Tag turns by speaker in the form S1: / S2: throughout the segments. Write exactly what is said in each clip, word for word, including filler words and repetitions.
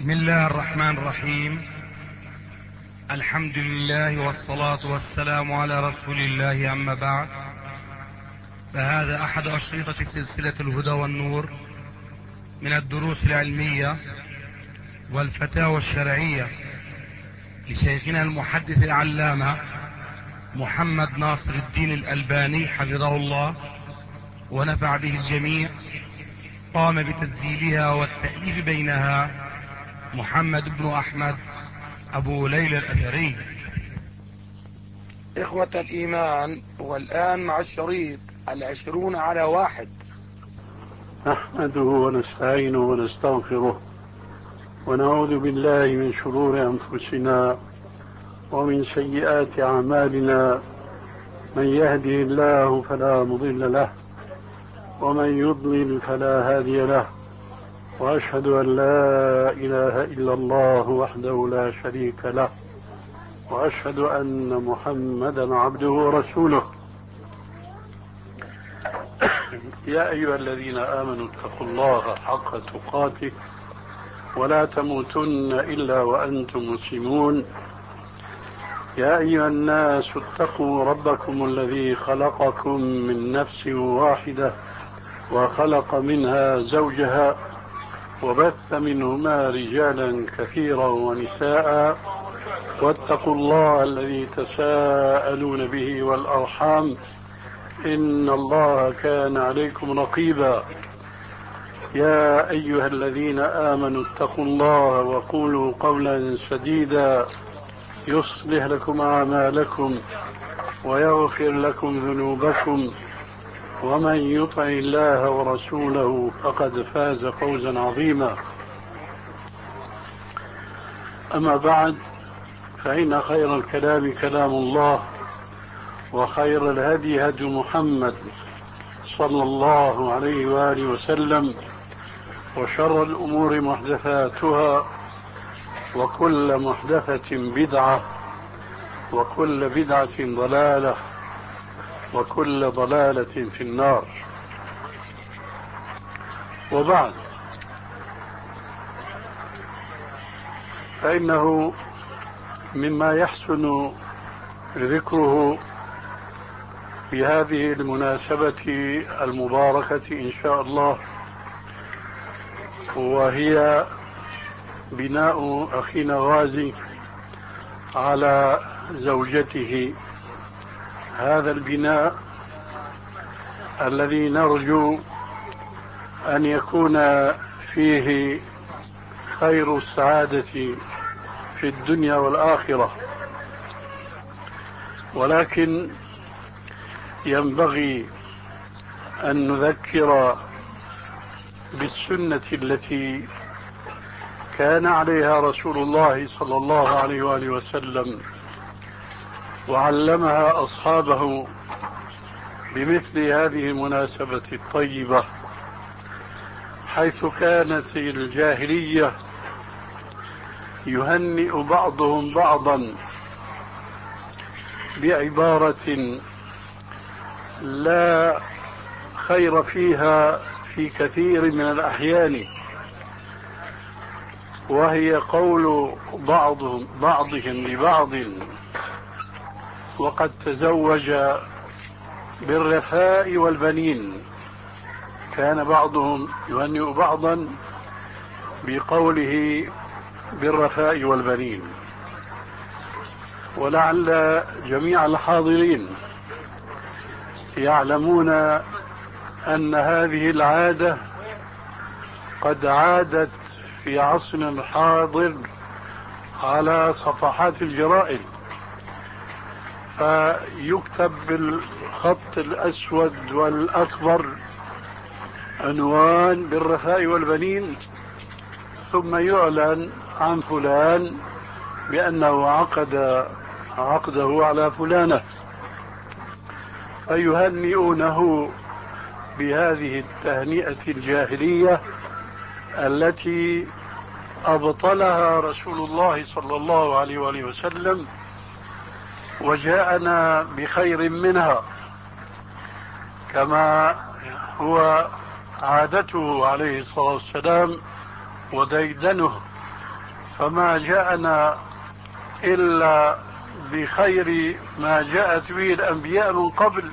S1: بسم الله الرحمن الرحيم. الحمد لله والصلاة والسلام على رسول الله، أما بعد، فهذا أحد أشرطة سلسلة الهدى والنور من الدروس العلمية والفتاوى الشرعية لشيخنا المحدث العلامة محمد ناصر الدين الألباني حفظه الله ونفع به الجميع. قام بتسجيلها والتأليف بينها محمد بن أحمد أبو ليلى الأثري. إخوة الإيمان، والآن مع الشريط العشرون على واحد.
S2: نحمده ونستعينه ونستغفره ونعوذ بالله من شرور أنفسنا ومن سيئات أعمالنا. من يهده الله فلا مضل له ومن يضلل فلا هادي له، وأشهد أن لا إله إلا الله وحده لا شريك له، وأشهد أن محمدا عبده ورسوله. يا أيها الذين آمنوا اتقوا الله حق تقاته ولا تموتن إلا وأنتم مسلمون. يا أيها الناس اتقوا ربكم الذي خلقكم من نفس واحدة وخلق منها زوجها وبث منهما رجالا كثيرا ونساء، واتقوا الله الذي تساءلون به والأرحام إن الله كان عليكم رقيبا. يا أيها الذين آمنوا اتقوا الله وقولوا قولا سديدا يصلح لكم أعمالكم ويغفر لكم ذنوبكم، ومن يطع الله ورسوله فقد فاز فوزا عظيما. أما بعد، فإن خير الكلام كلام الله، وخير الهدي هدي محمد صلى الله عليه وآله وسلم، وشر الأمور محدثاتها، وكل محدثة بدعة، وكل بدعة ضلالة، وكل ضلالة في النار. وبعد، فإنه مما يحسن ذكره في هذه المناسبة المباركة إن شاء الله، وهي بناء أخينا غازي على زوجته. هذا البناء الذي نرجو أن يكون فيه خير السعادة في الدنيا والآخرة، ولكن ينبغي أن نذكر بالسنة التي كان عليها رسول الله صلى الله عليه وآله وسلم وعلمها أصحابه بمثل هذه المناسبة الطيبة، حيث كانت الجاهلية يهنئ بعضهم بعضا بعبارة لا خير فيها في كثير من الأحيان، وهي قول بعضهم بعضهم لبعض وقد تزوج بالرفاء والبنين. كان بعضهم يهنئ بعضا بقوله بالرفاء والبنين. ولعل جميع الحاضرين يعلمون أن هذه العادة قد عادت في عصرنا الحاضر على صفحات الجرائد، فيكتب بالخط الأسود والأكبر عنوان بالرفاء والبنين، ثم يعلن عن فلان بأنه عقد عقده على فلانة، فيهنئونه بهذه التهنئة الجاهلية التي أبطلها رسول الله صلى الله عليه وآله وسلم وجاءنا بخير منها، كما هو عادته عليه الصلاة والسلام وديدنه فما جاءنا إلا بخير ما جاءت به الأنبياء من قبل،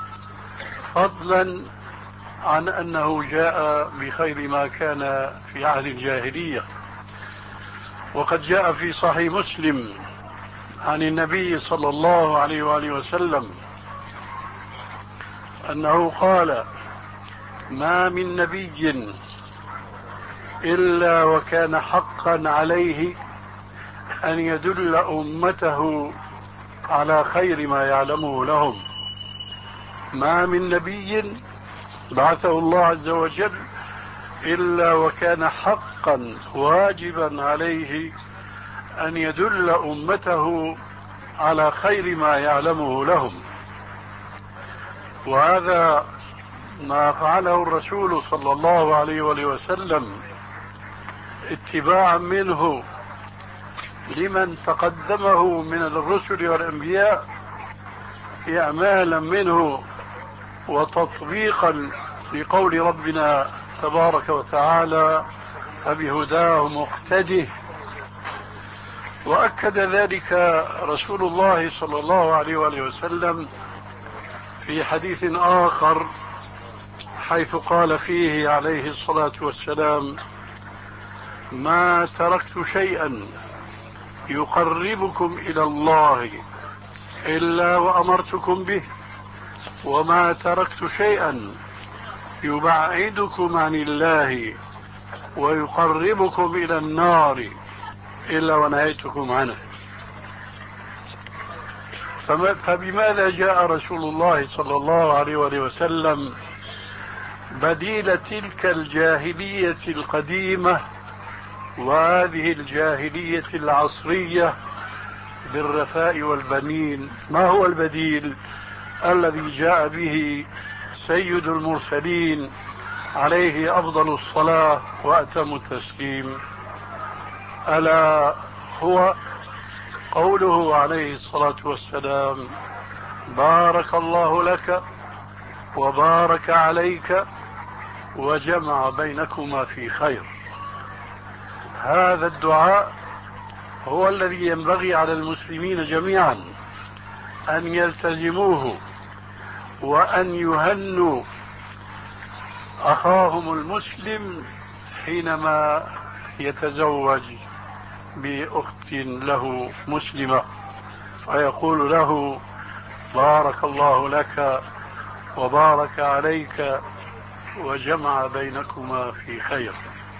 S2: فضلا عن أنه جاء بخير ما كان في عهد الجاهلية. وقد جاء في صحيح مسلم عن النبي صلى الله عليه وآله وسلم أنه قال: ما من نبي إلا وكان حقا عليه أن يدل أمته على خير ما يعلمه لهم. ما من نبي بعثه الله عز وجل إلا وكان حقا واجبا عليه أن يدل أمته على خير ما يعلمه لهم. وهذا ما فعله الرسول صلى الله عليه وآله وسلم اتباعا منه لمن تقدمه من الرسل والأنبياء، إعمالا منه وتطبيقا لقول ربنا تبارك وتعالى: فبهداه مقتده. وأكد ذلك رسول الله صلى الله عليه وآله وسلم في حديث آخر، حيث قال فيه عليه الصلاة والسلام: ما تركت شيئا يقربكم إلى الله إلا وأمرتكم به، وما تركت شيئا يبعدكم عن الله ويقربكم إلى النار إلا ونهيتكم عنه. فبماذا جاء رسول الله صلى الله عليه وسلم بديل تلك الجاهلية القديمة وهذه الجاهلية العصرية بالرفاء والبنين؟ ما هو البديل الذي جاء به سيد المرسلين عليه أفضل الصلاة وأتم التسليم؟ ألا هو قوله عليه الصلاة والسلام: بارك الله لك وبارك عليك وجمع بينكما في خير. هذا الدعاء هو الذي ينبغي على المسلمين جميعا أن يلتزموه، وأن يهنوا أخاهم المسلم حينما يتزوج بأخت له مسلمة، فيقول له: بارك الله لك وبارك عليك وجمع بينكما في خير.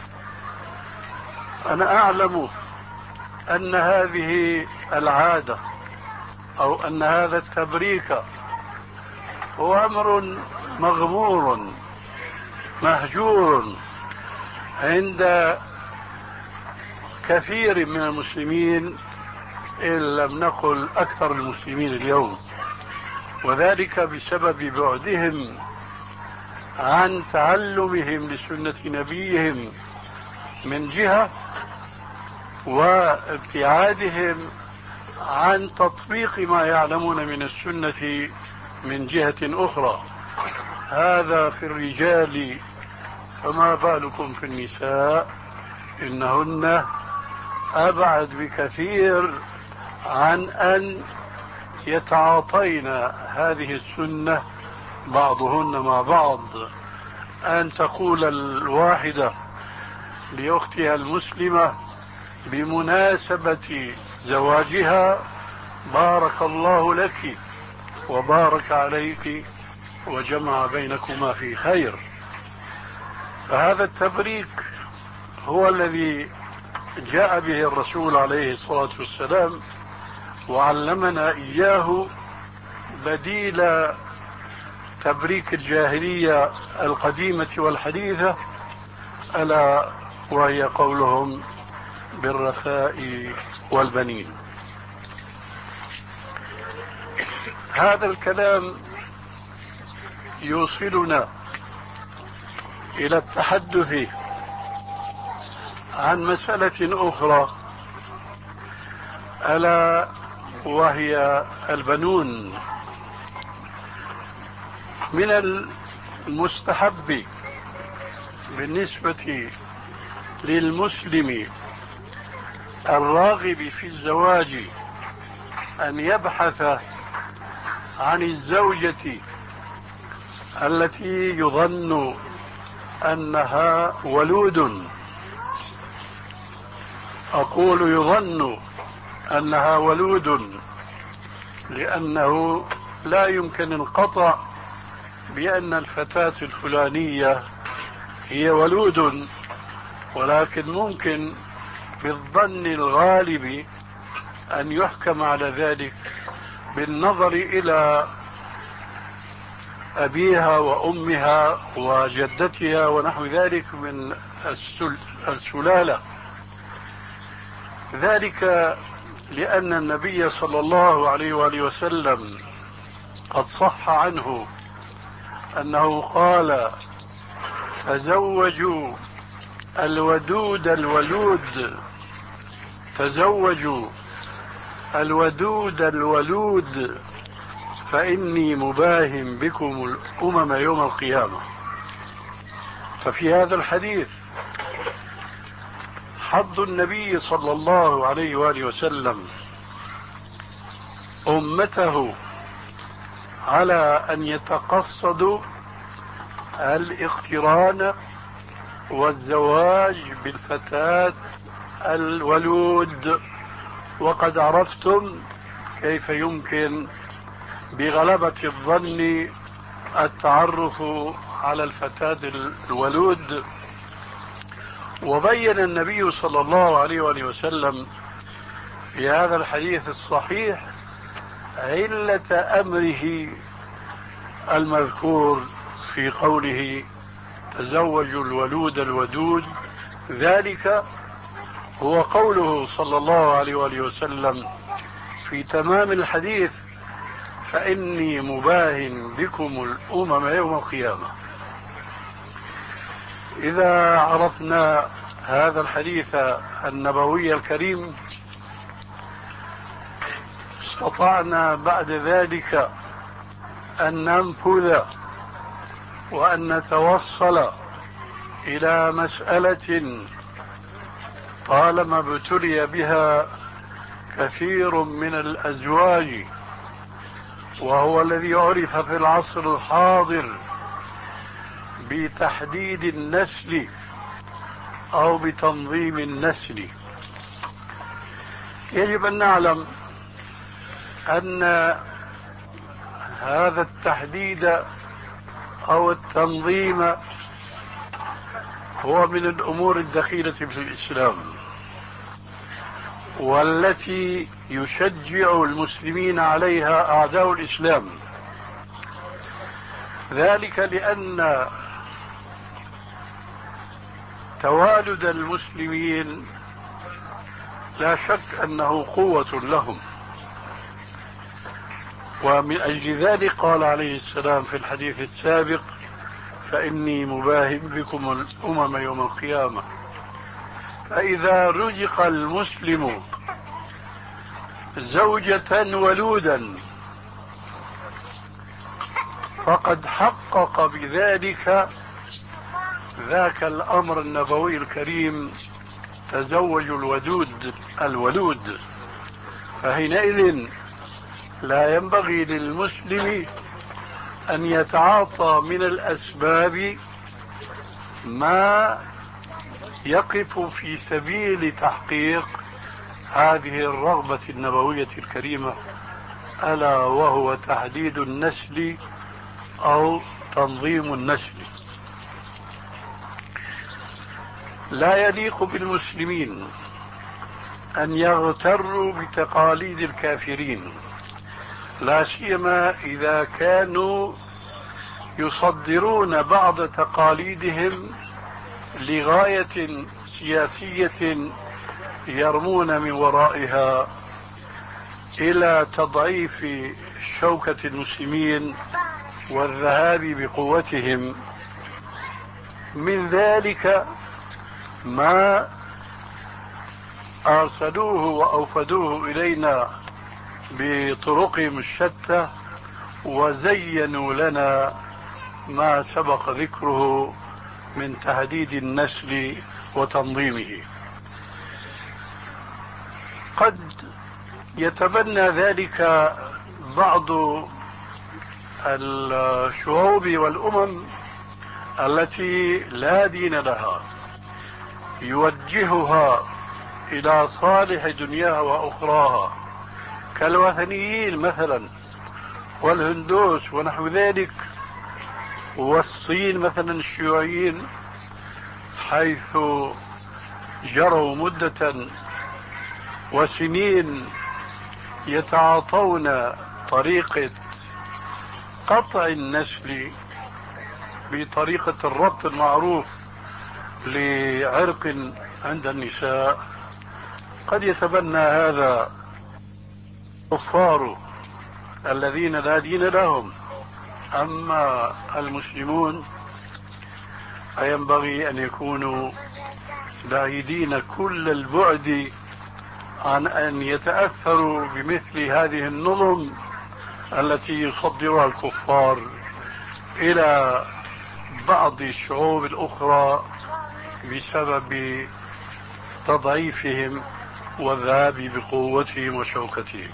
S2: أنا أعلم أن هذه العادة أو أن هذا التبريك هو أمر مغمور مهجور عند كثير من المسلمين، إن لم نقل أكثر المسلمين اليوم، وذلك بسبب بعدهم عن تعلمهم لسنة نبيهم من جهة، وابتعادهم عن تطبيق ما يعلمون من السنة من جهة أخرى. هذا في الرجال، فما بالكم في النساء؟ إنهن أبعد بكثير عن أن يتعاطين هذه السنة بعضهن مع بعض. أن تقول الواحدة لأختها المسلمة بمناسبة زواجها: بارك الله لك وبارك عليك وجمع بينكما في خير. فهذا التبريك هو الذي جاء به الرسول عليه الصلاة والسلام وعلمنا إياه بديل تبريك الجاهلية القديمة والحديثة، ألا وهي قولهم بالرفاء والبنين. هذا الكلام يوصلنا إلى التحدث عن مسألة أخرى، ألا وهي البنون. من المستحب بالنسبة للمسلم الراغب في الزواج أن يبحث عن الزوجة التي يظن أنها ولود. أقول يظن أنها ولود لأنه لا يمكن القطع بأن الفتاة الفلانية هي ولود، ولكن ممكن بالظن الغالب أن يحكم على ذلك بالنظر إلى أبيها وأمها وجدتها ونحو ذلك من السل... السلالة. ذلك لأن النبي صلى الله عليه وآله وسلم قد صح عنه أنه قال: تزوجوا الودود الولود، تزوجوا الودود الولود فإني مباهم بكم الأمم يوم القيامة. ففي هذا الحديث حض النبي صلى الله عليه وآله وسلم أمته على أن يتقصدوا الاقتران والزواج بالفتاة الولود. وقد عرفتم كيف يمكن بغلبة الظن التعرف على الفتاة الولود. وبين النبي صلى الله عليه وآله وسلم في هذا الحديث الصحيح علة أمره المذكور في قوله: تزوجوا الولود الودود. ذلك هو قوله صلى الله عليه وآله وسلم في تمام الحديث: فإني مباهن بكم الأمم يوم القيامة. إذا عرفنا هذا الحديث النبوي الكريم استطعنا بعد ذلك أن ننفذ وأن نتوصل إلى مسألة طالما ابتلي بها كثير من الأزواج، وهو الذي عرف في العصر الحاضر بتحديد النسل أو بتنظيم النسل. يجب أن نعلم أن هذا التحديد أو التنظيم هو من الأمور الدخيلة في الإسلام، والتي يشجع المسلمين عليها أعداء الإسلام. ذلك لأن توالد المسلمين لا شك أنه قوة لهم، ومن أجل ذلك قال عليه السلام في الحديث السابق: فإني مباهم بكم الأمم يوم القيامة. فإذا رزق المسلم زوجة ولودا فقد حقق بذلك ذاك الأمر النبوي الكريم: تزوجوا الودود الولود. فحينئذ لا ينبغي للمسلم أن يتعاطى من الأسباب ما يقف في سبيل تحقيق هذه الرغبة النبوية الكريمة، ألا وهو تحديد النسل أو تنظيم النسل. لا يليق بالمسلمين أن يغتروا بتقاليد الكافرين، لا سيما إذا كانوا يصدرون بعض تقاليدهم لغاية سياسية يرمون من ورائها إلى تضعيف شوكة المسلمين والذهاب بقوتهم. من ذلك ما أرسلوه وأوفدوه إلينا بطرقهم الشتى، وزينوا لنا ما سبق ذكره من تهديد النسل وتنظيمه. قد يتبنى ذلك بعض الشعوب والأمم التي لا دين لها، يوجهها إلى صالح دنياها وأخراها، كالوثنيين مثلا والهندوس ونحو ذلك، والصين مثلا الشيوعيين، حيث جروا مدة وسنين يتعاطون طريقة قطع النسل بطريقة الربط المعروف لعرق عند النساء. قد يتبنى هذا الكفار الذين لا دين لهم. أما المسلمون فينبغي أن يكونوا بعيدين كل البعد عن أن يتأثروا بمثل هذه النظم التي يصدرها الكفار إلى بعض الشعوب الأخرى بسبب تضعيفهم والذهاب بقوتهم وشوكتهم.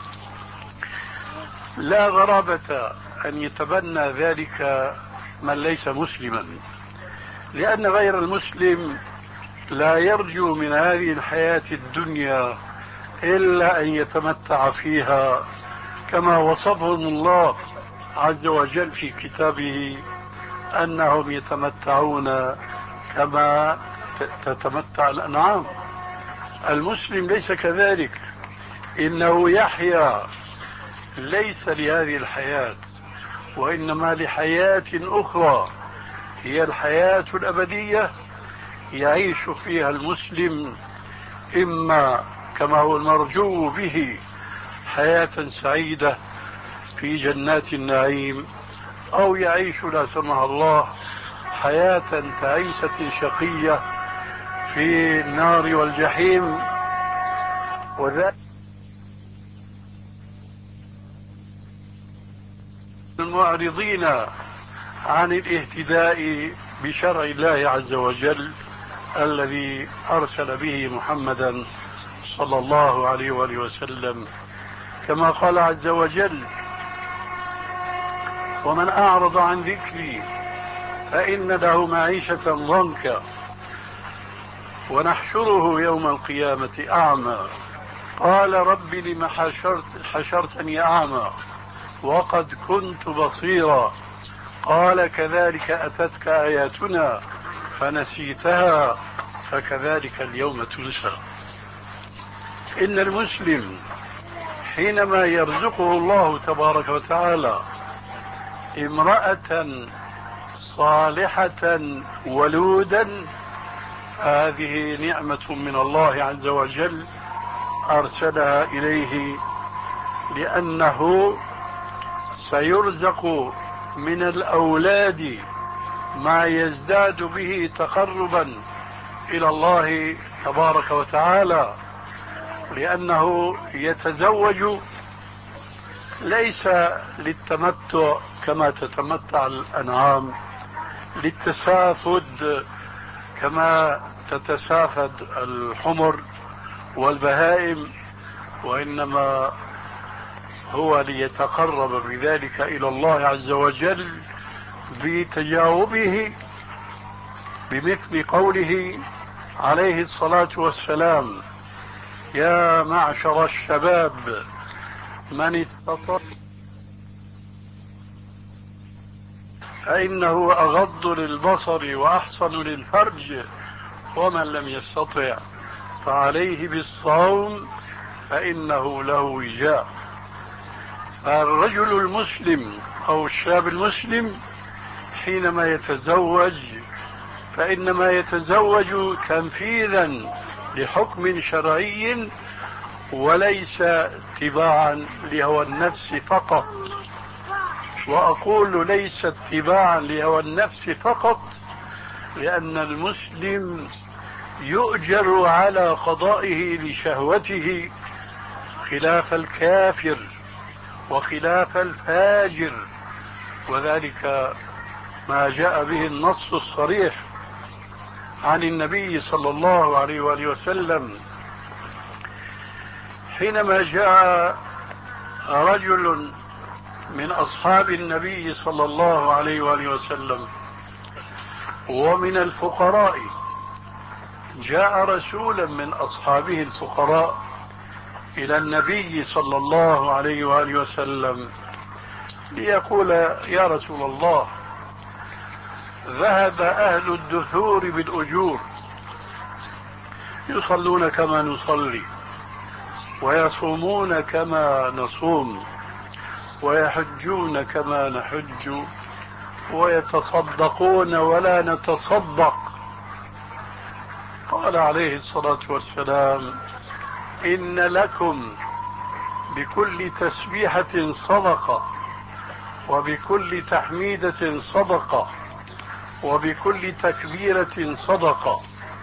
S2: لا غرابة أن يتبنى ذلك من ليس مسلما، لأن غير المسلم لا يرجو من هذه الحياة الدنيا إلا أن يتمتع فيها كما وصفهم الله عز وجل في كتابه أنهم يتمتعون كما تتمتع الأنعام. المسلم ليس كذلك، إنه يحيا ليس لهذه الحياة وإنما لحياة أخرى هي الحياة الأبدية، يعيش فيها المسلم إما كما هو المرجو به حياة سعيدة في جنات النعيم، أو يعيش لا سمح الله حياة تعيسة شقية في النار والجحيم. وذلك المعرضين عن الاهتداء بشرع الله عز وجل الذي أرسل به محمدا صلى الله عليه وآله وسلم، كما قال عز وجل: ومن أعرض عن ذكري فإن له معيشة ضنكا ونحشره يوم القيامة أعمى قال رب لم حشرت حشرتني أعمى وقد كنت بصيرا قال كذلك أتتك آياتنا فنسيتها فكذلك اليوم تنسى. إن المسلم حينما يرزقه الله تبارك وتعالى امرأة صالحة ولودا، هذه نعمة من الله عز وجل أرسلها إليه، لأنه سيرزق من الأولاد ما يزداد به تقربا إلى الله تبارك وتعالى، لأنه يتزوج ليس للتمتع كما تتمتع الأنعام، للتسافد كما تتسافد الحمر والبهائم، وإنما هو ليتقرب بذلك إلى الله عز وجل بتجاوبه بمثل قوله عليه الصلاة والسلام: يا معشر الشباب من استطاع فإنه أغض للبصر وأحصن للفرج ومن لم يستطع فعليه بالصوم فإنه له وجاء. فالرجل المسلم أو الشاب المسلم حينما يتزوج فإنما يتزوج تنفيذا لحكم شرعي وليس اتباعا لهوى النفس فقط. وأقول ليس اتباعا لهوى النفس فقط لأن المسلم يؤجر على قضائه لشهوته خلاف الكافر وخلاف الفاجر، وذلك ما جاء به النص الصريح عن النبي صلى الله عليه وآله وسلم حينما جاء رجل من أصحاب النبي صلى الله عليه وآله وسلم ومن الفقراء، جاء رسولا من أصحابه الفقراء إلى النبي صلى الله عليه وآله وسلم ليقول: يا رسول الله، ذهب أهل الدثور بالأجور، يصلون كما نصلي، ويصومون كما نصوم، ويحجون كما نحج، ويتصدقون ولا نتصدق. قال عليه الصلاة والسلام: إن لكم بكل تسبيحة صدقة، وبكل تحميدة صدقة، وبكل تكبيرة صدقة،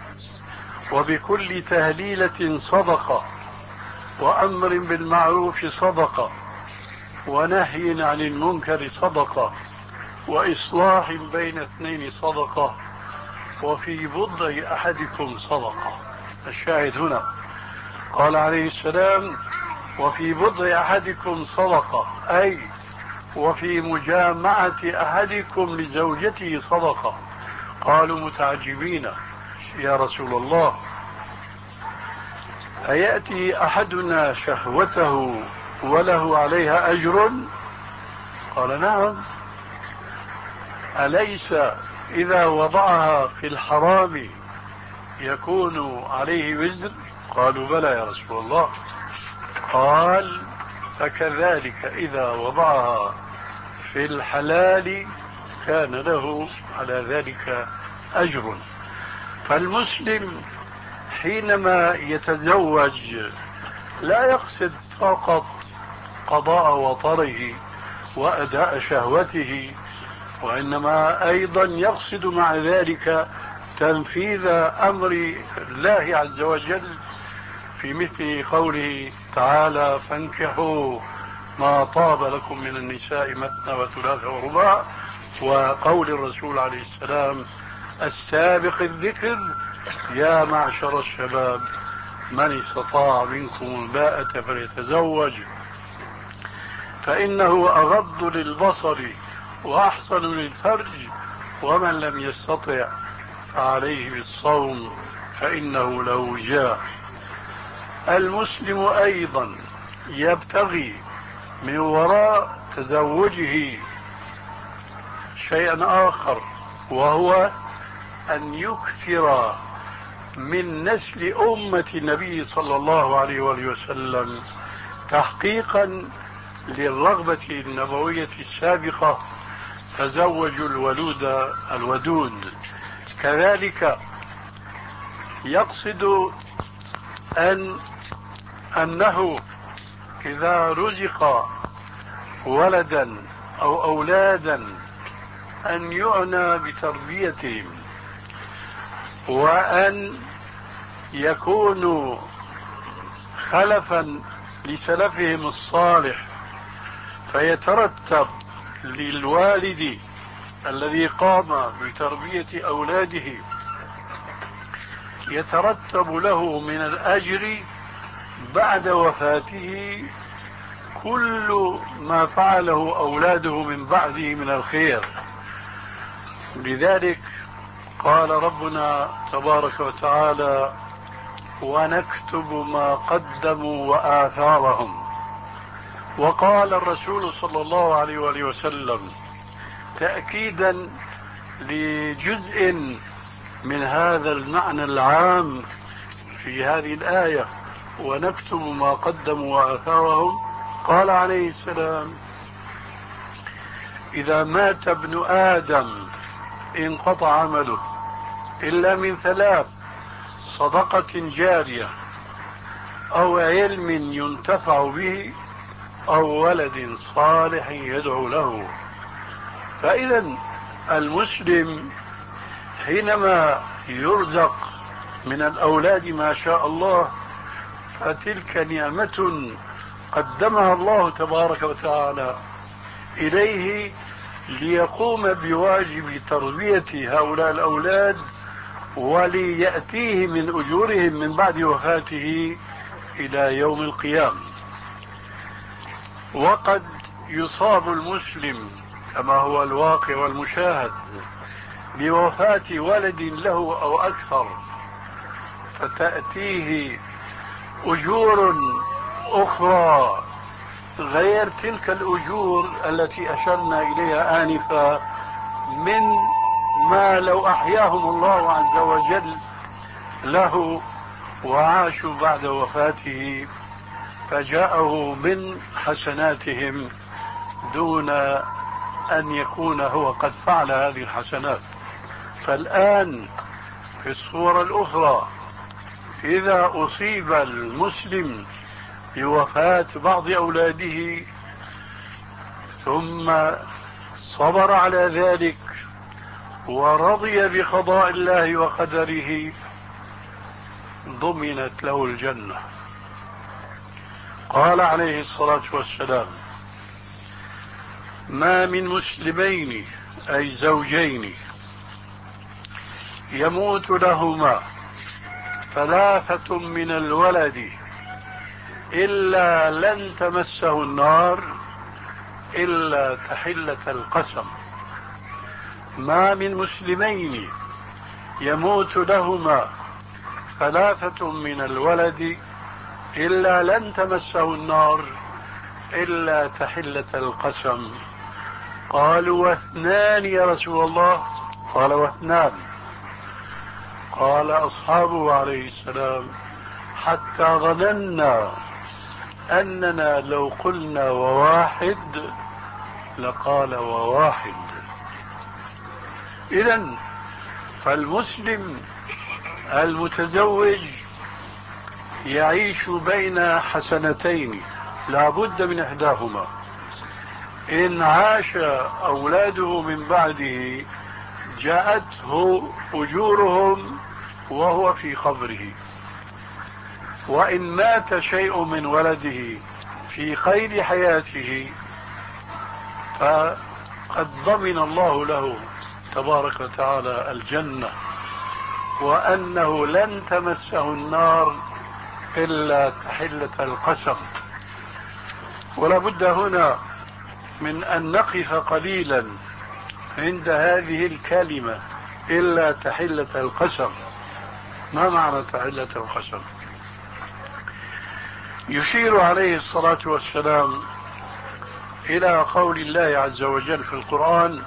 S2: وبكل تهليلة صدقة، وأمر بالمعروف صدقة، ونهي عن المنكر صدقة، وإصلاح بين اثنين صدقة، وفي بضع أحدكم صدقة. الشاهد هنا قال عليه السلام: وفي بضع أحدكم صدقة، أي وفي مجامعة أحدكم لزوجته صدقة. قالوا متعجبين: يا رسول الله، أيأتي أحدنا شهوته وله عليها أجر؟ قال: نعم. أليس إذا وضعها في الحرام يكون عليه وزر؟ قالوا: بلى يا رسول الله. قال: فكذلك إذا وضعها في الحلال كان له على ذلك أجر. فالمسلم حينما يتزوج لا يقصد فقط قضاء وطره وأداء شهوته، وإنما أيضا يقصد مع ذلك تنفيذ أمر الله عز وجل في مثل قوله تعالى: فانكحوا ما طاب لكم من النساء مثنى وثلاث ورباع، وقول الرسول عليه السلام: السابق الذكر يا معشر الشباب من استطاع منكم الباءة فليتزوج فإنه أغض للبصر وأحسن للفرج، ومن لم يستطع فعليه بالصوم فإنه له وجاء. المسلم أيضا يبتغي من وراء تزوجه شيئا آخر، وهو أن يكثر من نسل أمة النبي صلى الله عليه وآله وسلم، تحقيقا للرغبة النبوية السابقة: تزوجوا الولود الودود. كذلك يقصد أن أنه إذا رزق ولدا أو أولادا أن يعنى بتربيتهم، وأن يكونوا خلفا لسلفهم الصالح، فيترتب للوالد الذي قام بتربية أولاده يترتب له من الأجر بعد وفاته كل ما فعله أولاده من بعده من الخير. لذلك قال ربنا تبارك وتعالى: ونكتب ما قدموا وآثارهم. وقال الرسول صلى الله عليه وآله وسلم تأكيدا لجزء من هذا المعنى العام في هذه الآية: ونكتب ما قدموا وآثارهم. قال عليه السلام: إذا مات ابن آدم انقطع عمله إلا من ثلاث: صدقة جارية، أو علم ينتفع به، أو ولد صالح يدعو له. فإذا المسلم حينما يرزق من الأولاد ما شاء الله فتلك نعمة قدمها الله تبارك وتعالى إليه ليقوم بواجب تربية هؤلاء الأولاد، وليأتيه من أجورهم من بعد وفاته إلى يوم القيامة. وقد يصاب المسلم كما هو الواقع والمشاهد بوفاة ولد له أو أكثر، فتأتيه أجور أخرى غير تلك الأجور التي أشرنا إليها آنفا، من ما لو أحياهم الله عز وجل له وعاشوا بعد وفاته فجاءه من حسناتهم دون أن يكون هو قد فعل هذه الحسنات. فالآن في الصورة الأخرى إذا أصيب المسلم بوفاة بعض أولاده ثم صبر على ذلك ورضي بقضاء الله وقدره ضمنت له الجنة. قال عليه الصلاة والسلام: ما من مسلمين أي زوجين يموت لهما ثلاثة من الولد إلا لن تمسه النار إلا تحلة القسم. ما من مسلمين يموت لهما ثلاثة من الولد إلا لن تمسه النار إلا تحلة القسم. قالوا: واثنان يا رسول الله؟ قال: واثنان. قال أصحابه عليه السلام: حتى ظننا أننا لو قلنا وواحد لقال وواحد. إذن فالمسلم المتزوج يعيش بين حسنتين لا بد من إحداهما. إن عاش أولاده من بعده جاءته أجورهم وهو في قبره، وإن مات شيء من ولده في قيد حياته فقد ضمن الله له تبارك وتعالى الجنة، وأنه لن تمسه النار إلا تحلة القسم. ولا بد هنا من أن نقف قليلا عند هذه الكلمة إلا تحلة القسم. ما معنى تحلة القسم؟ يشير عليه الصلاة والسلام إلى قول الله عز وجل في القرآن: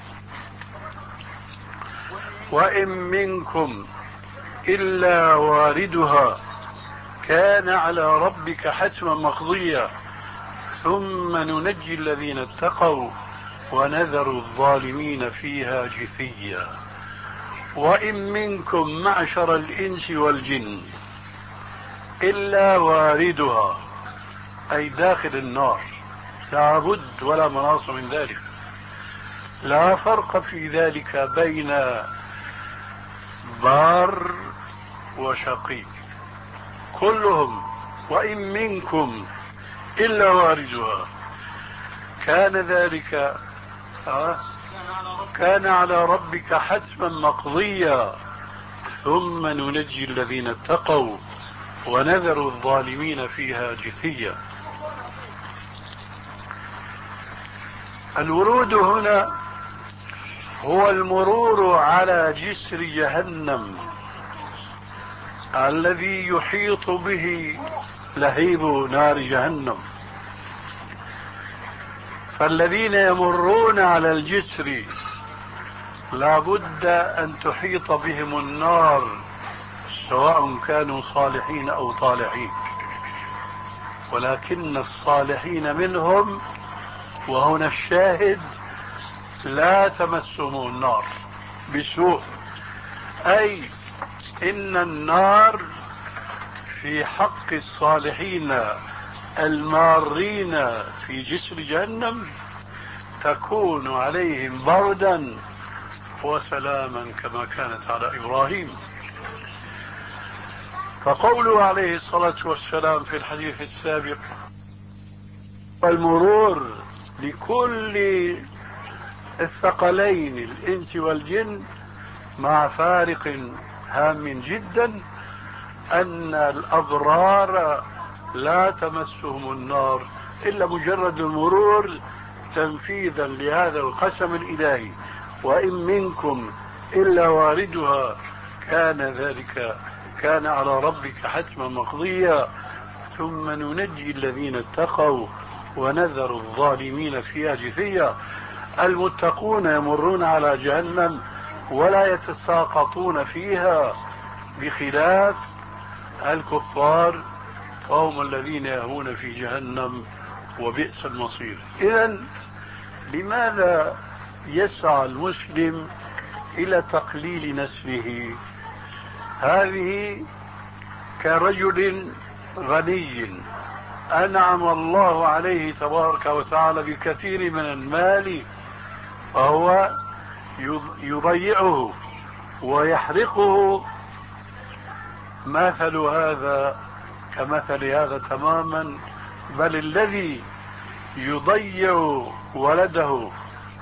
S2: وإن منكم إلا واردها كان على ربك حتما مقضيا ثم ننجي الذين اتقوا ونذر الظالمين فيها جثيا. وإن منكم معشر الإنس والجن إلا واردها أي داخل النار، لا بد ولا مناص من ذلك، لا فرق في ذلك بين بار وشقي، كلهم وإن منكم إلا واردها. كان ذلك كان على ربك حتما مقضيا ثم ننجي الذين اتقوا ونذر الظالمين فيها جثيا. الورود هنا هو المرور على جسر جهنم الذي يحيط به لهيب نار جهنم. فالذين يمرون على الجسر لا بد أن تحيط بهم النار سواء كانوا صالحين أو طالحين، ولكن الصالحين منهم وهنا الشاهد لا تمسهم النار بسوء، أي إن النار في حق الصالحين المارين في جسر جهنم تكون عليهم بردا وسلاما كما كانت على إبراهيم. فقوله عليه الصلاة والسلام في الحديث السابق: المرور لكل الثقلين الإنس والجن مع فارق هام جدا، أن الأبرار لا تمسهم النار إلا مجرد المرور تنفيذا لهذا القسم الإلهي، وإن منكم إلا واردها كان ذلك كان على ربك حتما مقضيا ثم ننجي الذين اتقوا ونذر الظالمين فيها جثيا. المتقون يمرون على جهنم ولا يتساقطون فيها، بخلاف الكفار فهم الذين يهون في جهنم وبئس المصير. إذن لماذا يسعى المسلم إلى تقليل نسله؟ هذه كرجل غني أنعم الله عليه تبارك وتعالى بكثير من المال فهو يضيعه ويحرقه. مثل هذا كمثل هذا تماما، بل الذي يضيع ولده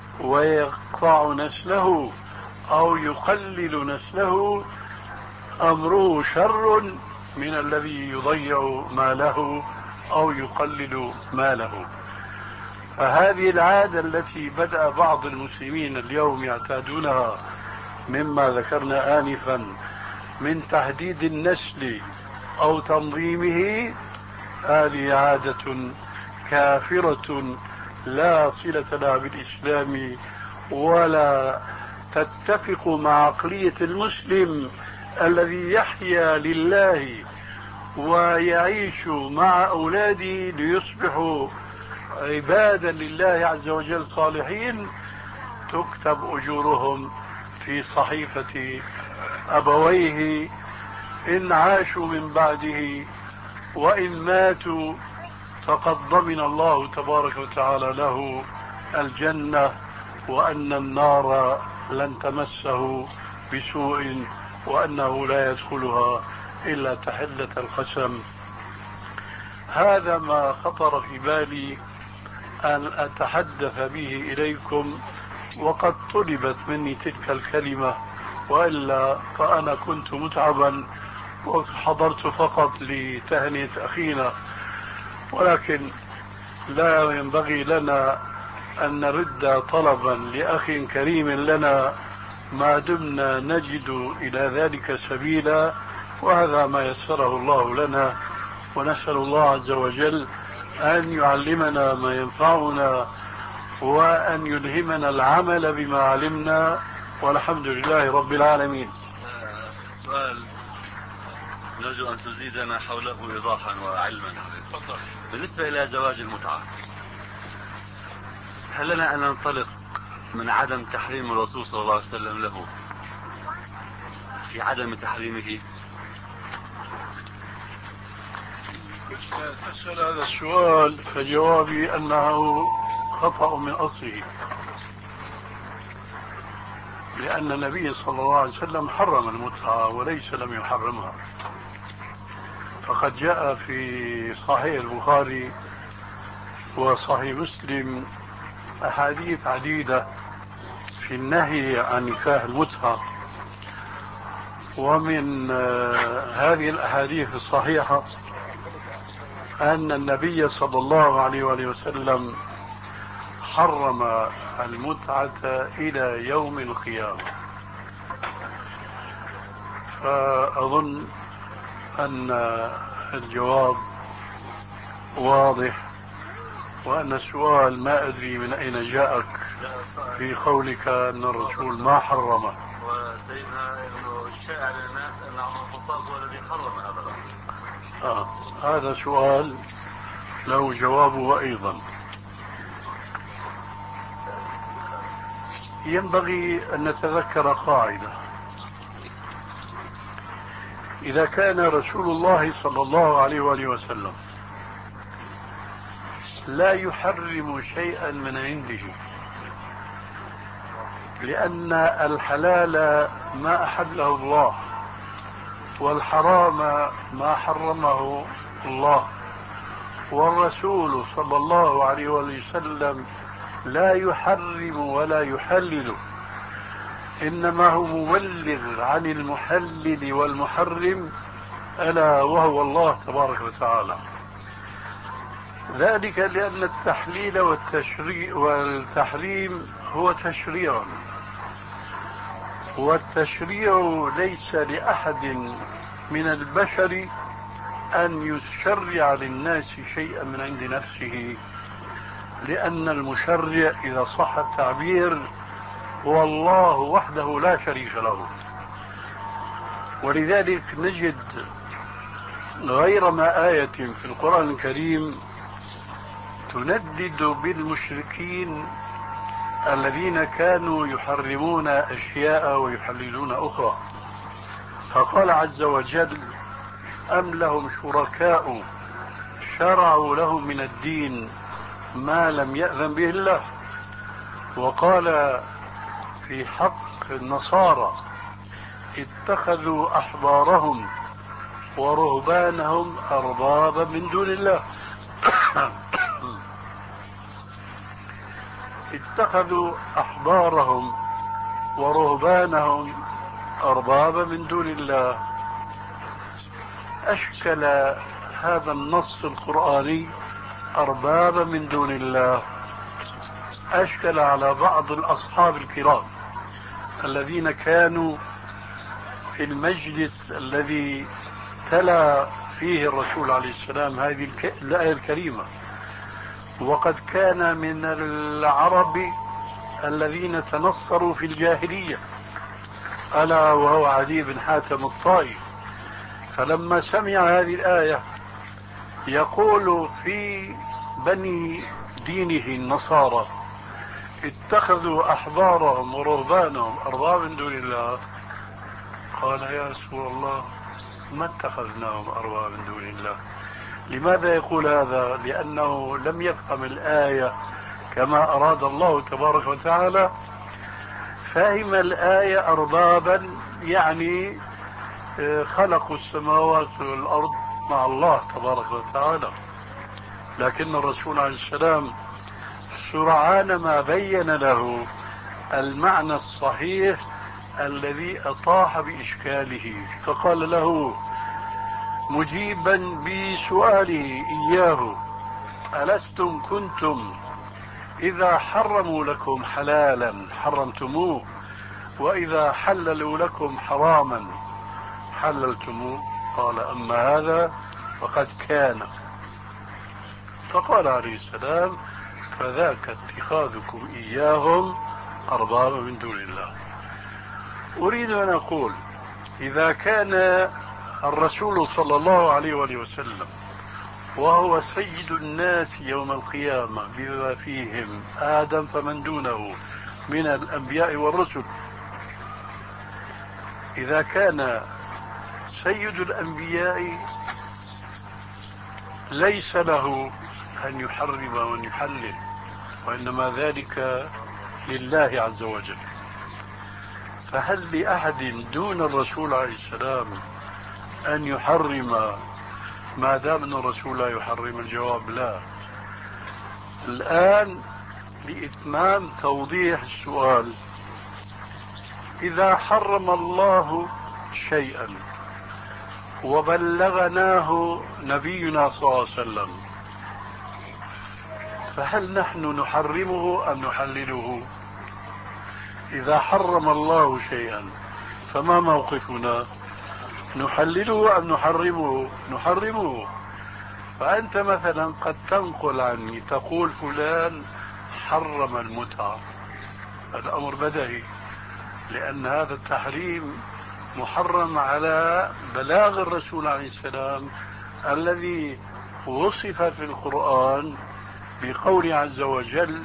S2: ويقطع نسله أو يقلل نسله أمره شر من الذي يضيع ماله أو يقلل ماله. فهذه العادة التي بدأ بعض المسلمين اليوم يعتادونها مما ذكرنا آنفا من تحديد النسل أو تنظيمه، هذه عادة كافرة لا صلة لها بالإسلام ولا تتفق مع عقلية المسلم الذي يحيا لله ويعيش مع أولاده ليصبحوا عبادا لله عز وجل صالحين، تكتب أجورهم في صحيفة أبويه إن عاشوا من بعده، وإن ماتوا فقد ضمن الله تبارك وتعالى له الجنة وأن النار لن تمسه بسوء وأنه لا يدخلها إلا تحلة القسم. هذا ما خطر في بالي أن أتحدث به إليكم، وقد طلبت مني تلك الكلمة، وإلا فأنا كنت متعبا وحضرت فقط لتهنئة أخينا، ولكن لا ينبغي لنا أن نرد طلبا لأخ كريم لنا ما دمنا نجد إلى ذلك سبيلا، وهذا ما يسره الله لنا، ونسأل الله عز وجل أن يعلمنا ما ينفعنا وأن يلهمنا العمل بما علمنا، والحمد لله رب العالمين.
S3: سؤال نرجو أن تزيدنا حوله إيضاحا وعلما. بالنسبة إلى زواج المتعة، هل لنا أن ننطلق من عدم تحريم الرسول صلى الله عليه وسلم له في عدم تحريمه؟
S2: تسأل هذا السؤال فجوابي أنه خطأ من أصله، لأن النبي صلى الله عليه وسلم حرم المتعة وليس لم يحرمها. فقد جاء في صحيح البخاري وصحيح مسلم أحاديث عديدة في النهي عن نكاح المتعة، ومن هذه الأحاديث الصحيحة أن النبي صلى الله عليه وآله وسلم حرم المتعة إلى يوم القيامة. فأظن أن الجواب واضح، وأن السؤال ما أدري من أين جاءك في قولك أن الرسول ما حرمه.
S3: وسيدنا أنه الشائع للناس أن عمر الخطاب هو الذي حرم هذا الأمر.
S2: آه هذا سؤال له جوابه أيضا. ينبغي أن نتذكر قاعدة: إذا كان رسول الله صلى الله عليه وآله وسلم لا يحرم شيئا من عنده، لأن الحلال ما أحله الله والحرام ما حرمه الله، والرسول صلى الله عليه وسلم لا يحرم ولا يحلل، إنما هو مبلغ عن المحلل والمحرم ألا وهو الله تبارك وتعالى. ذلك لأن التحليل والتشريع والتحريم هو تشريع، والتشريع ليس لأحد من البشر أن يشرع للناس شيئا من عند نفسه، لأن المشرع إذا صح التعبير هو الله وحده لا شريك له. ولذلك نجد غير ما آية في القرآن الكريم تندد بالمشركين الذين كانوا يحرمون أشياء ويحللون أخرى. فقال عز وجل: أم لهم شركاء شرعوا لهم من الدين ما لم يأذن به الله. وقال في حق النصارى: اتخذوا أحبارهم ورهبانهم أربابا من دون الله. اتخذوا أحبارهم ورهبانهم أربابا من دون الله. أشكل هذا النص القرآني أربابا من دون الله، أشكل على بعض الأصحاب الكرام الذين كانوا في المجلس الذي تلا فيه الرسول عليه السلام هذه الآية الكريمة. وقد كان من العرب الذين تنصروا في الجاهلية، ألا وهو عدي بن حاتم الطائي. فلما سمع هذه الآية يقول في بني دينه النصارى: اتخذوا أحبارهم ورهبانهم أربابا من دون الله، قال: يا رسول الله، ما اتخذناهم أربابا من دون الله. لماذا يقول هذا؟ لأنه لم يفهم الآية كما أراد الله تبارك وتعالى. فهم الآية أربابا يعني خلقوا السماوات والأرض مع الله تبارك وتعالى. لكن الرسول عليه السلام سرعان ما بين له المعنى الصحيح الذي أطاح بإشكاله، فقال له مجيبا بسؤاله إياه: ألستم كنتم إذا حرموا لكم حلالا حرمتموه، وإذا حللوا لكم حراما حللتموه؟ قال: أما هذا فقد كان. فقال عليه السلام: فذاك اتخاذكم إياهم أربابا من دون الله. أريد أن أقول: إذا كان الرسول صلى الله عليه وآله وسلم وهو سيد الناس يوم القيامة بما فيهم آدم فمن دونه من الأنبياء والرسل، إذا كان سيد الأنبياء ليس له أن يحرم وأن يحلل، وإنما ذلك لله عز وجل، فهل لأحد دون الرسول عليه السلام أن يحرم ما دام أن الرسول لا يحرم؟ الجواب لا. الآن لإتمام توضيح السؤال: إذا حرم الله شيئا وبلغناه نبينا صلى الله عليه وسلم، فهل نحن نحرمه أم نحلله؟ إذا حرم الله شيئا فما موقفنا؟ نحلله أم نحرمه؟ نحرمه. فأنت مثلا قد تنقل عني تقول فلان حرم المتعة، الأمر بدهي، لأن هذا التحريم محرم على بلاغ الرسول عليه السلام الذي وصف في القرآن بقول عز وجل: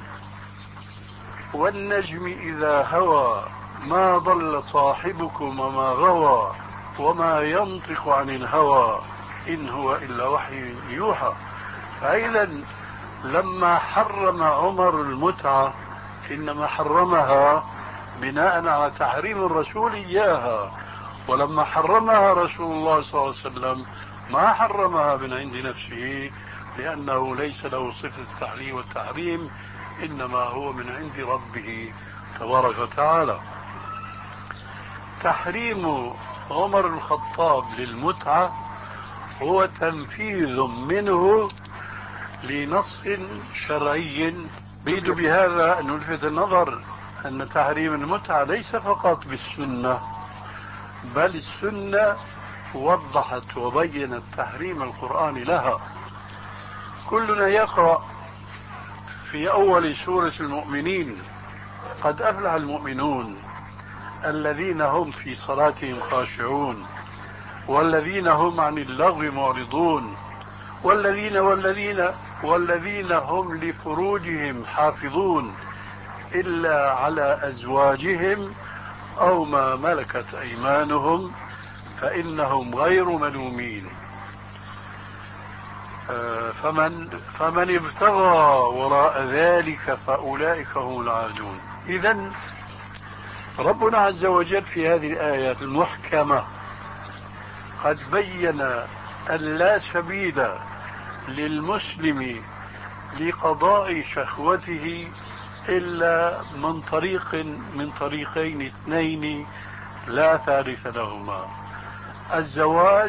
S2: والنجم إذا هوى ما ضل صاحبكم وما غوى وما ينطق عن الهوى إن هو إلا وحي يوحى. فإذا لما حرم عمر المتعة إنما حرمها بناء على تحريم الرسول إياها، ولما حرمها رسول الله صلى الله عليه وسلم ما حرمها من عند نفسه، لأنه ليس له صفة التحليل والتحريم، إنما هو من عند ربه تبارك وتعالى. تحريم عمر الخطاب للمتعة هو تنفيذ منه لنص شرعي. أريد بهذا أن نلفت النظر أن تحريم المتعة ليس فقط بالسنة، بل السنة وضحت وبينت تحريم القرآن لها. كلنا يقرأ في أول سورة المؤمنين: قد أفلح المؤمنون الذين هم في صلاتهم خاشعون والذين هم عن اللغو معرضون والذين والذين والذين هم لفروجهم حافظون إلا على أزواجهم أو ما ملكت أيمانهم فإنهم غير ملومين. فمن, فمن ابتغى وراء ذلك فأولئك هم العادون. إذن ربنا عز وجل في هذه الآيات المحكمة قد بين أن لا سبيل للمسلم لقضاء شهوته إلا من طريق من طريقين اثنين لا ثالث لهما: الزواج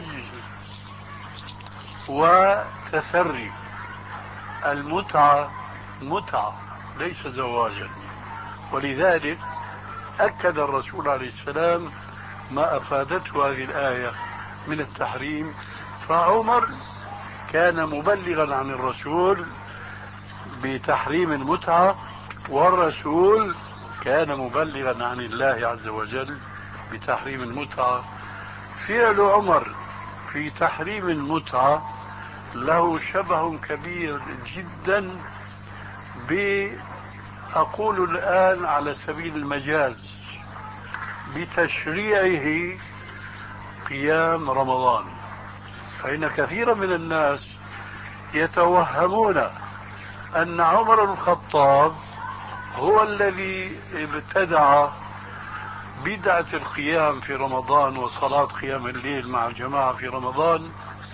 S2: وتسري. المتعة متعة ليس زواجا، ولذلك أكد الرسول عليه السلام ما أفادته هذه الآية من التحريم. فعمر كان مبلغا عن الرسول بتحريم المتعة، والرسول كان مبلغا عن الله عز وجل بتحريم المتعة. فعل عمر في تحريم المتعة له شبه كبير جدا بأقول الآن على سبيل المجاز بتشريعه قيام رمضان. فإن كثيرا من الناس يتوهمون أن عمر بن الخطاب هو الذي ابتدع بدعة القيام في رمضان وصلاة قيام الليل مع الجماعة في رمضان،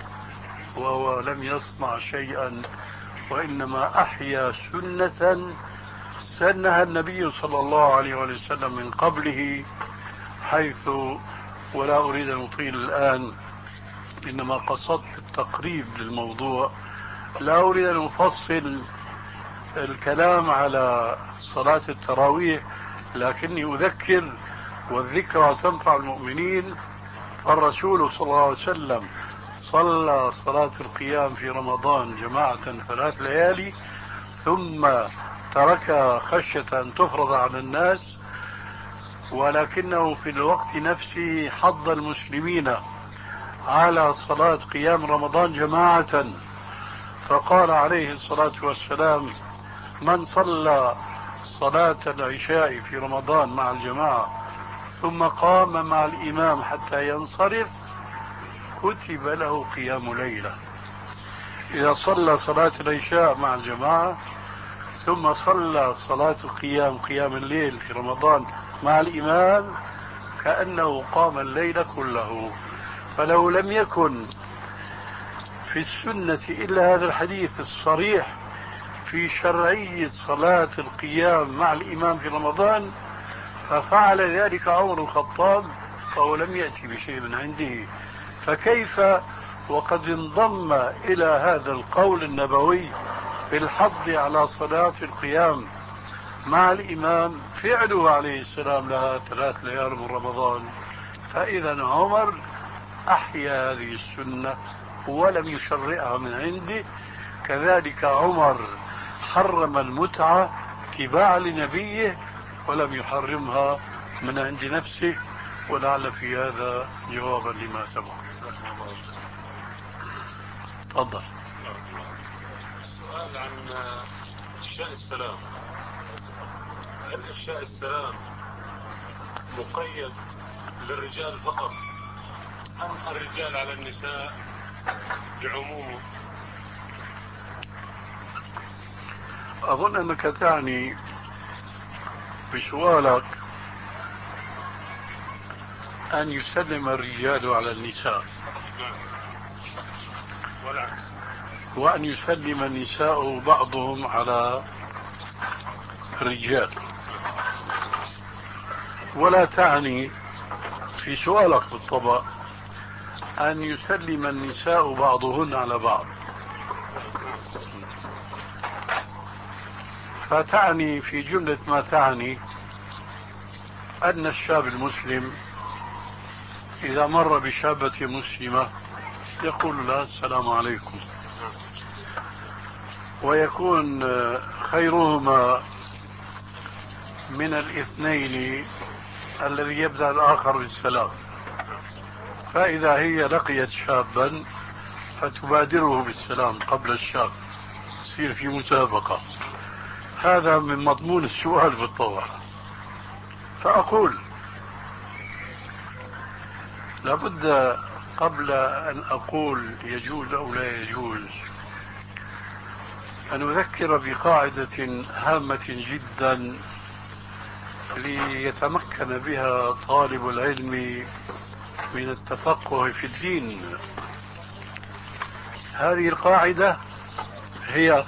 S2: وهو لم يصنع شيئا، وإنما أحيا سنة سنها النبي صلى الله عليه وسلم من قبله، حيث، ولا أريد أن أطيل الآن، إنما قصدت التقريب للموضوع، لا أريد أن أفصل الكلام على صلاة التراويح، لكني أذكر والذكرى تنفع المؤمنين. فالرسول صلى الله عليه وسلم صلى صلاة القيام في رمضان جماعة ثلاث ليالي ثم تركها خشية أن تفرض على الناس، ولكنه في الوقت نفسه حض المسلمين على صلاة قيام رمضان جماعة، فقال عليه الصلاة والسلام: من صلى صلاة العشاء في رمضان مع الجماعة ثم قام مع الإمام حتى ينصرف كتب له قيام ليلة. إذا صلى صلاة العشاء مع الجماعة ثم صلى صلاة القيام قيام الليل في رمضان مع الإمام كأنه قام الليل كله. فلو لم يكن في السنة إلا هذا الحديث الصريح في شرعية صلاة القيام مع الإمام في رمضان ففعل ذلك عمر الخطاب، فهو لم يأتي بشيء من عنده. فكيف وقد انضم إلى هذا القول النبوي في الحض على صلاة القيام مع الإمام فعله عليه السلام لها ثلاث ليال من رمضان؟ فإذا عمر أحيا هذه السنة ولم يشرعها من عنده. كذلك عمر حرم المتعة اتباعا لنبيه ولم يحرمها من عند نفسه، ولعل في هذا جوابا لما سبق. تفضل.
S4: سؤال عن إفشاء السلام. هل إفشاء السلام مقيد للرجال فقط أم الرجال على النساء بعمومه؟
S2: أظن أنك تعني بسؤالك أن يسلم الرجال على النساء
S4: والعكس،
S2: وأن يسلم النساء بعضهم على الرجال، ولا تعني في سؤالك بالطبع أن يسلم النساء بعضهن على بعض، فتعني في جملة ما تعني أن الشاب المسلم إذا مر بشابة مسلمة يقول لها السلام عليكم، ويكون خيرهما من الاثنين الذي يبدأ الآخر بالسلام. فإذا هي لقيت شابا فتبادره بالسلام قبل الشاب، يصير في مسابقة. هذا من مضمون السؤال بالطبع. فأقول لابد قبل أن أقول يجوز أو لا يجوز أن أذكر بقاعدة هامة جدا ليتمكن بها طالب العلم من التفقه في الدين. هذه القاعدة هي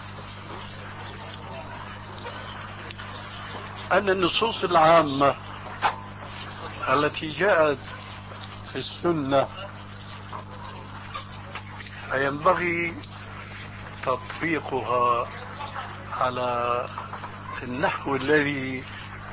S2: أن النصوص العامة التي جاءت في السنة ينبغي تطبيقها على النحو الذي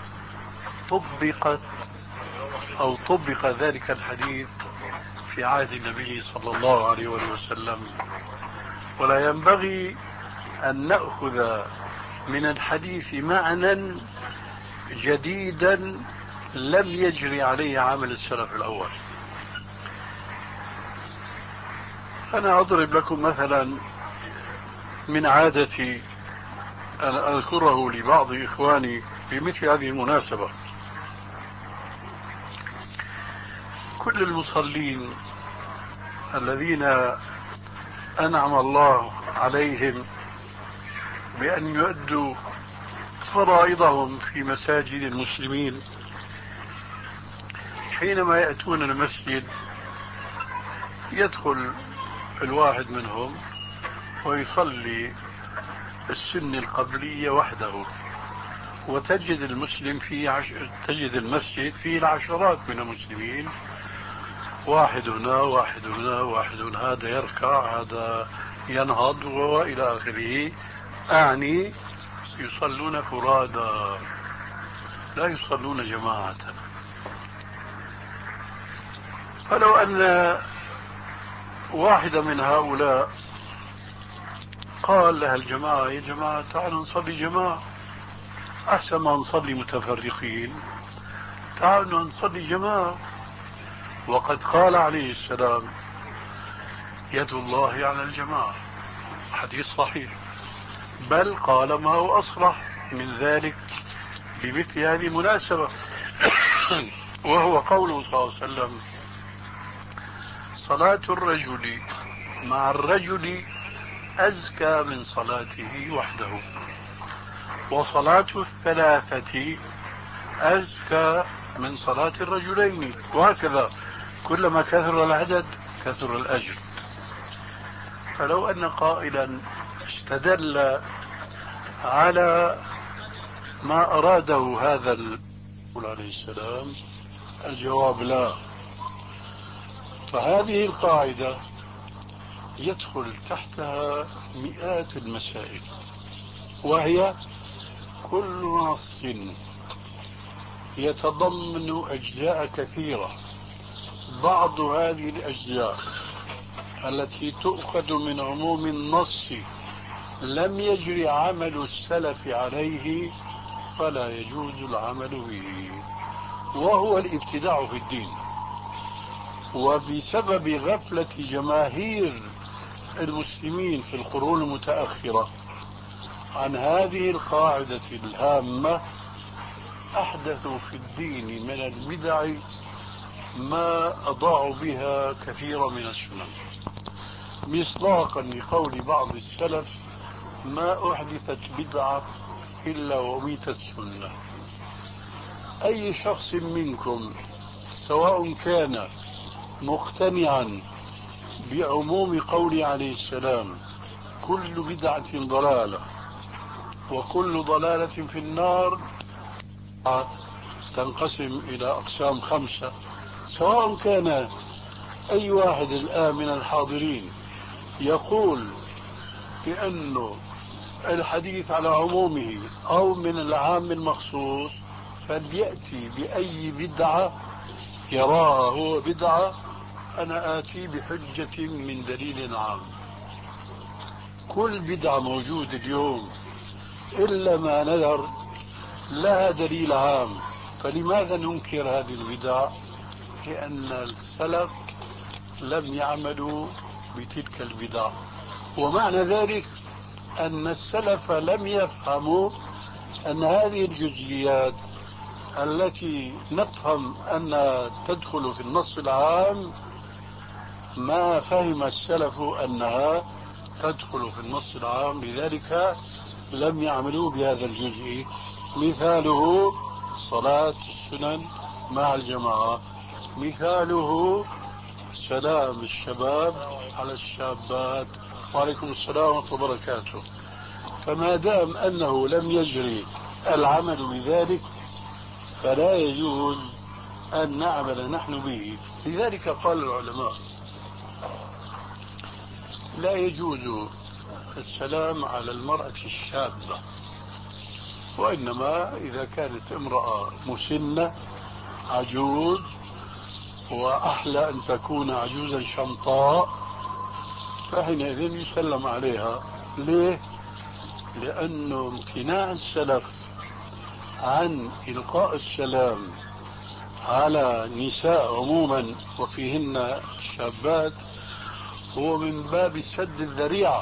S2: طبقت أو طبق ذلك الحديث في عهد النبي صلى الله عليه وسلم. ولا ينبغي أن نأخذ من الحديث معنى جديدا لم يجري عليه عمل السلف الأول. أنا أضرب لكم مثلا من عادتي أن أذكره لبعض إخواني بمثل هذه المناسبة. كل المصلين الذين أنعم الله عليهم بأن يؤدوا فرائضهم في مساجد المسلمين، حينما يأتون المسجد يدخل الواحد منهم ويصلي السنة القبلية وحده، وتجد المسلم في عش... تجد المسجد فيه العشرات من المسلمين، واحد هنا واحد هنا واحد هنا، هذا يركع هذا ينهض وإلى آخره. أعني يصلون فرادى لا يصلون جماعة. فلو أن واحدة من هؤلاء قال لها الجماعة يا جماعة تعالوا نصلي جماعة أحسن ما نصلي متفرقين، تعالوا نصلي جماعة، وقد قال عليه السلام يد الله على الجماعة، حديث صحيح، بل قال ما هو أصرح من ذلك بمثل هذه المناسبة وهو قوله صلى الله عليه وسلم صلاة الرجل مع الرجل أزكى من صلاته وحده، وصلاة الثلاثة أزكى من صلاة الرجلين، وهكذا كلما كثر العدد كثر الأجر. فلو أن قائلا استدل على ما أراده هذا الرسول عليه السلام، الجواب لا. فهذه القاعدة يدخل تحتها مئات المسائل، وهي كل نص يتضمن أجزاء كثيرة، بعض هذه الأجزاء التي تؤخذ من عموم النص لم يجري عمل السلف عليه فلا يجوز العمل به، وهو الابتداع في الدين. وبسبب غفلة جماهير المسلمين في القرون المتأخرة عن هذه القاعدة الهامة أحدثوا في الدين من البدع ما أضاعوا بها كثيرا من السنن، مصداقا لقول بعض السلف ما أحدثت بدعة إلا وأميتت سنة. أي شخص منكم سواء كان مقتنعا بعموم قول عليه السلام كل بدعة ضلالة وكل ضلالة في النار تنقسم إلى أقسام خمسة، سواء كان أي واحد الآن من الحاضرين يقول بأنه الحديث على عمومه أو من العام المخصوص فليأتي بأي بدعة يراها هو بدعة، أنا آتي بحجة من دليل عام. كل بدعة موجودة اليوم إلا ما نذر لها دليل عام، فلماذا ننكر هذه البدع؟ لأن السلف لم يعملوا بتلك البدع، ومعنى ذلك أن السلف لم يفهموا أن هذه الجزئيات التي نفهم أنها تدخل في النص العام ما فهم السلف أنها تدخل في النص العام، لذلك لم يعملوا بهذا الجزء. مثاله صلاة السنن مع الجماعة، مثاله سلام الشباب على الشابات. وعليكم السلام ورحمة الله وبركاته. فما دام أنه لم يجري العمل بذلك فلا يجوز أن نعمل نحن به. لذلك قال العلماء لا يجوز السلام على المرأة الشابة، وإنما إذا كانت امرأة مسنة عجوز، وأحلى أن تكون عجوزا شمطاء، فحينئذ يسلم عليها. ليه؟ لأنه امتناع السلف عن إلقاء السلام على نساء عموما وفيهن شابات هو من باب سد الذريعة.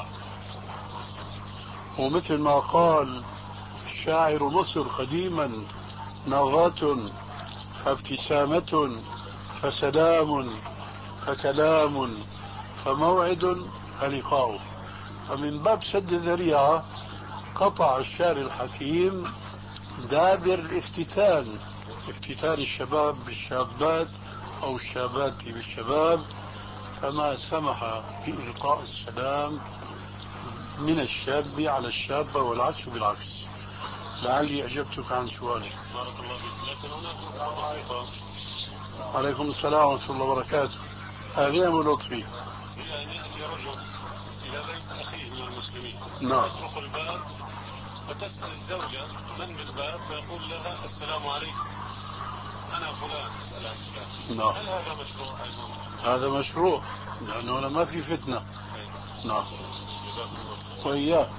S2: ومثل ما قال شاعر مصر قديما: نظرة فابتسامة فسلام فكلام فموعد فلقاء. فمن باب سد الذريعة قطع الشاعر الحكيم دابر الافتتان، افتتان الشباب بالشابات أو الشابات بالشباب، فما سمح بإلقاء السلام من الشاب على الشابة والعكس بالعكس. لعلي أجبتك عن سؤالك.
S4: بارك الله فيك. لكن هناك نقطة بسيطة.
S2: عليكم السلام ورحمة الله وبركاته. أهلا ولطفي.
S4: هي أن يأتي رجل إلى بيت أخيه من المسلمين،
S2: نعم.
S4: يطرق الباب فتسأل الزوجة من بالباب، فيقول لها السلام عليكم، أنا فلان، أسألها فلان.
S2: نعم.
S4: هل هذا مشروع أيضا؟
S2: هذا مشروع لأنه أنا ما في فتنة. نعم.
S4: جزاكم الله.
S2: وإياه.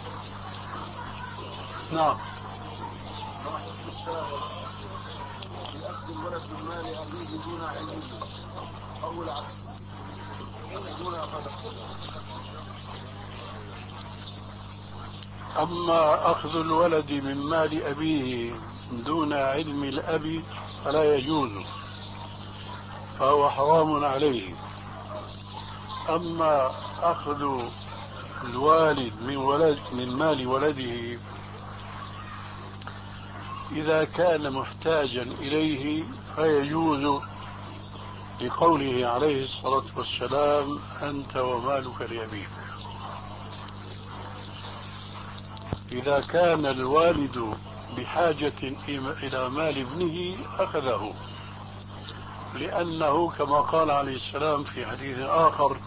S2: نعم.
S5: يأخذ الولد من مال أبيه دون علمه أو العكس دون أخذ.
S2: أما أخذ الولد من مال أبيه دون علم الأب فلا يجوز، فهو حرام عليه. أما أخذ الوالد من ولد من مال ولده إذا كان محتاجا إليه فيجوز، لقوله عليه الصلاة والسلام: أنت ومالك لأبيك. إذا كان الوالد بحاجة إلى مال ابنه أخذه، لأنه كما قال عليه السلام في حديث آخر: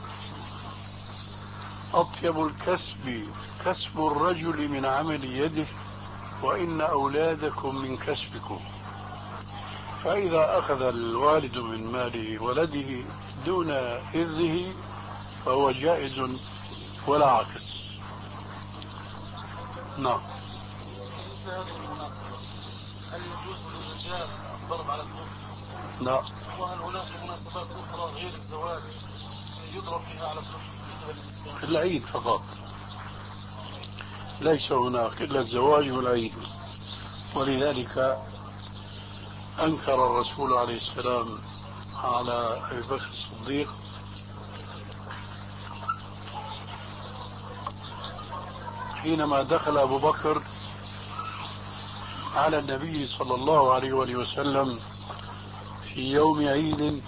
S2: أطيب الكسب كسب الرجل من عمل يده، وإن أولادكم من كسبكم. فإذا أخذ الوالد من مال ولده دون إذنه فهو جائز ولا عكس. نعم.
S5: مثل هذه المناسبة هل يجوز للرجال الضرب على الطفل؟
S2: لا.
S5: وهل هناك مناسبات أخرى غير الزواج يضرب فيها على الطفل؟
S2: في العيد فقط، ليس هناك إلا الزواج والعيد. ولذلك أنكر الرسول عليه السلام على أبي بكر الصديق حينما دخل أبو بكر على النبي صلى الله عليه وآله وسلم في يوم عيد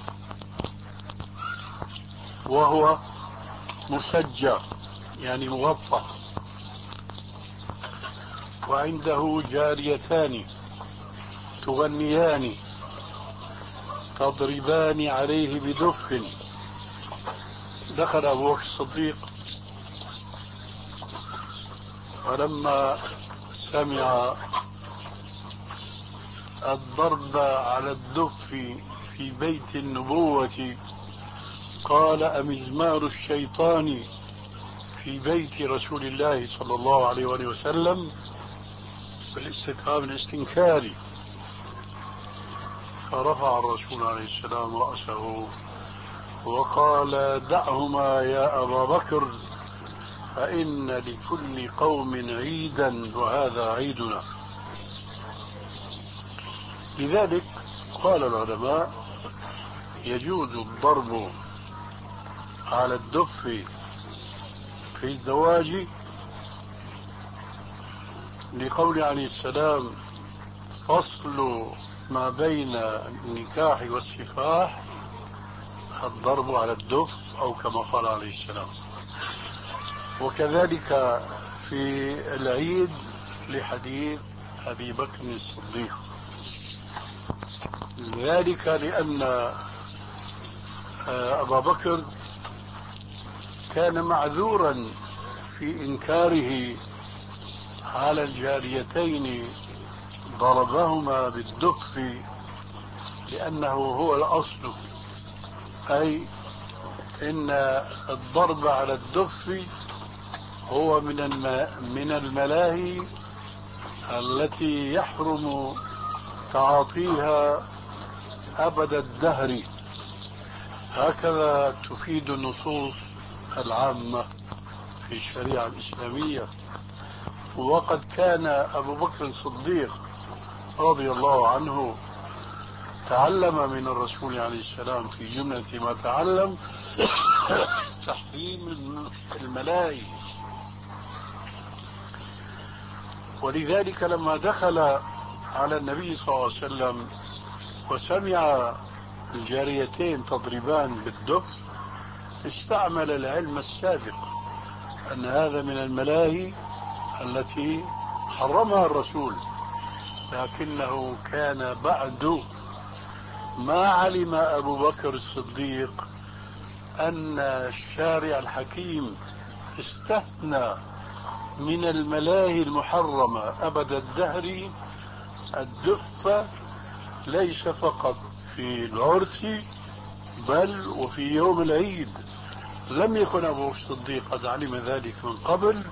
S2: وهو مسجى يعني مغطى، وعنده جاريتان تغنيان تضربان عليه بدف دخل أبو بكر الصديق، فلما سمع الضرب على الدف في بيت النبوة قال: أمزمار الشيطان في بيت رسول الله صلى الله عليه وآله وسلم، بالاستفهام الاستنكاري. فرفع الرسول عليه السلام رأسه وقال: دعهما يا أبا بكر، فإن لكل قوم عيدا وهذا عيدنا. لذلك قال العلماء: يجوز الضرب على الدف في الزواج لقول عليه السلام: فصل ما بين النكاح والسفاح الضرب على الدف، أو كما قال عليه السلام. وكذلك في العيد لحديث أبي بكر الصديق، ذلك لأن أبا بكر كان معذورا في إنكاره على الجاريتين ضربهما بالدف، لأنه هو الأصل، أي إن الضرب على الدف هو من من الملاهي التي يحرم تعاطيها أبد الدهر، هكذا تفيد النصوص العامة في الشريعة الإسلامية. وقد كان أبو بكر الصديق رضي الله عنه تعلم من الرسول عليه السلام في جملة ما تعلم تحريم الملاهي. ولذلك لما دخل على النبي صلى الله عليه وسلم وسمع الجاريتين تضربان بالدف، استعمل العلم السابق أن هذا من الملاهي التي حرمها الرسول، لكنه كان بعد ما علم أبو بكر الصديق أن الشارع الحكيم استثنى من الملاهي المحرمة أبد الدهر الدف، ليس فقط في العرس بل وفي يوم العيد. لم يكن أبو الصديق قد علم ذلك من قبل،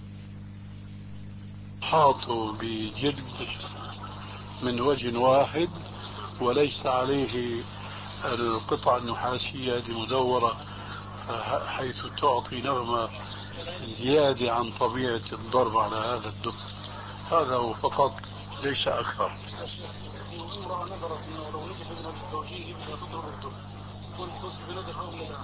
S2: حاطوا بجلد من وجه واحد وليس عليه القطعة النحاسية المدورة حيث تعطي نغمة زيادة عن طبيعة الضرب على هذا الدف. هذا هو فقط، ليس أكثر.
S5: امرأة نظرت انه لو نجح ابن التوجيه ابنها تضرب الدف، كنت بنذر او لا؟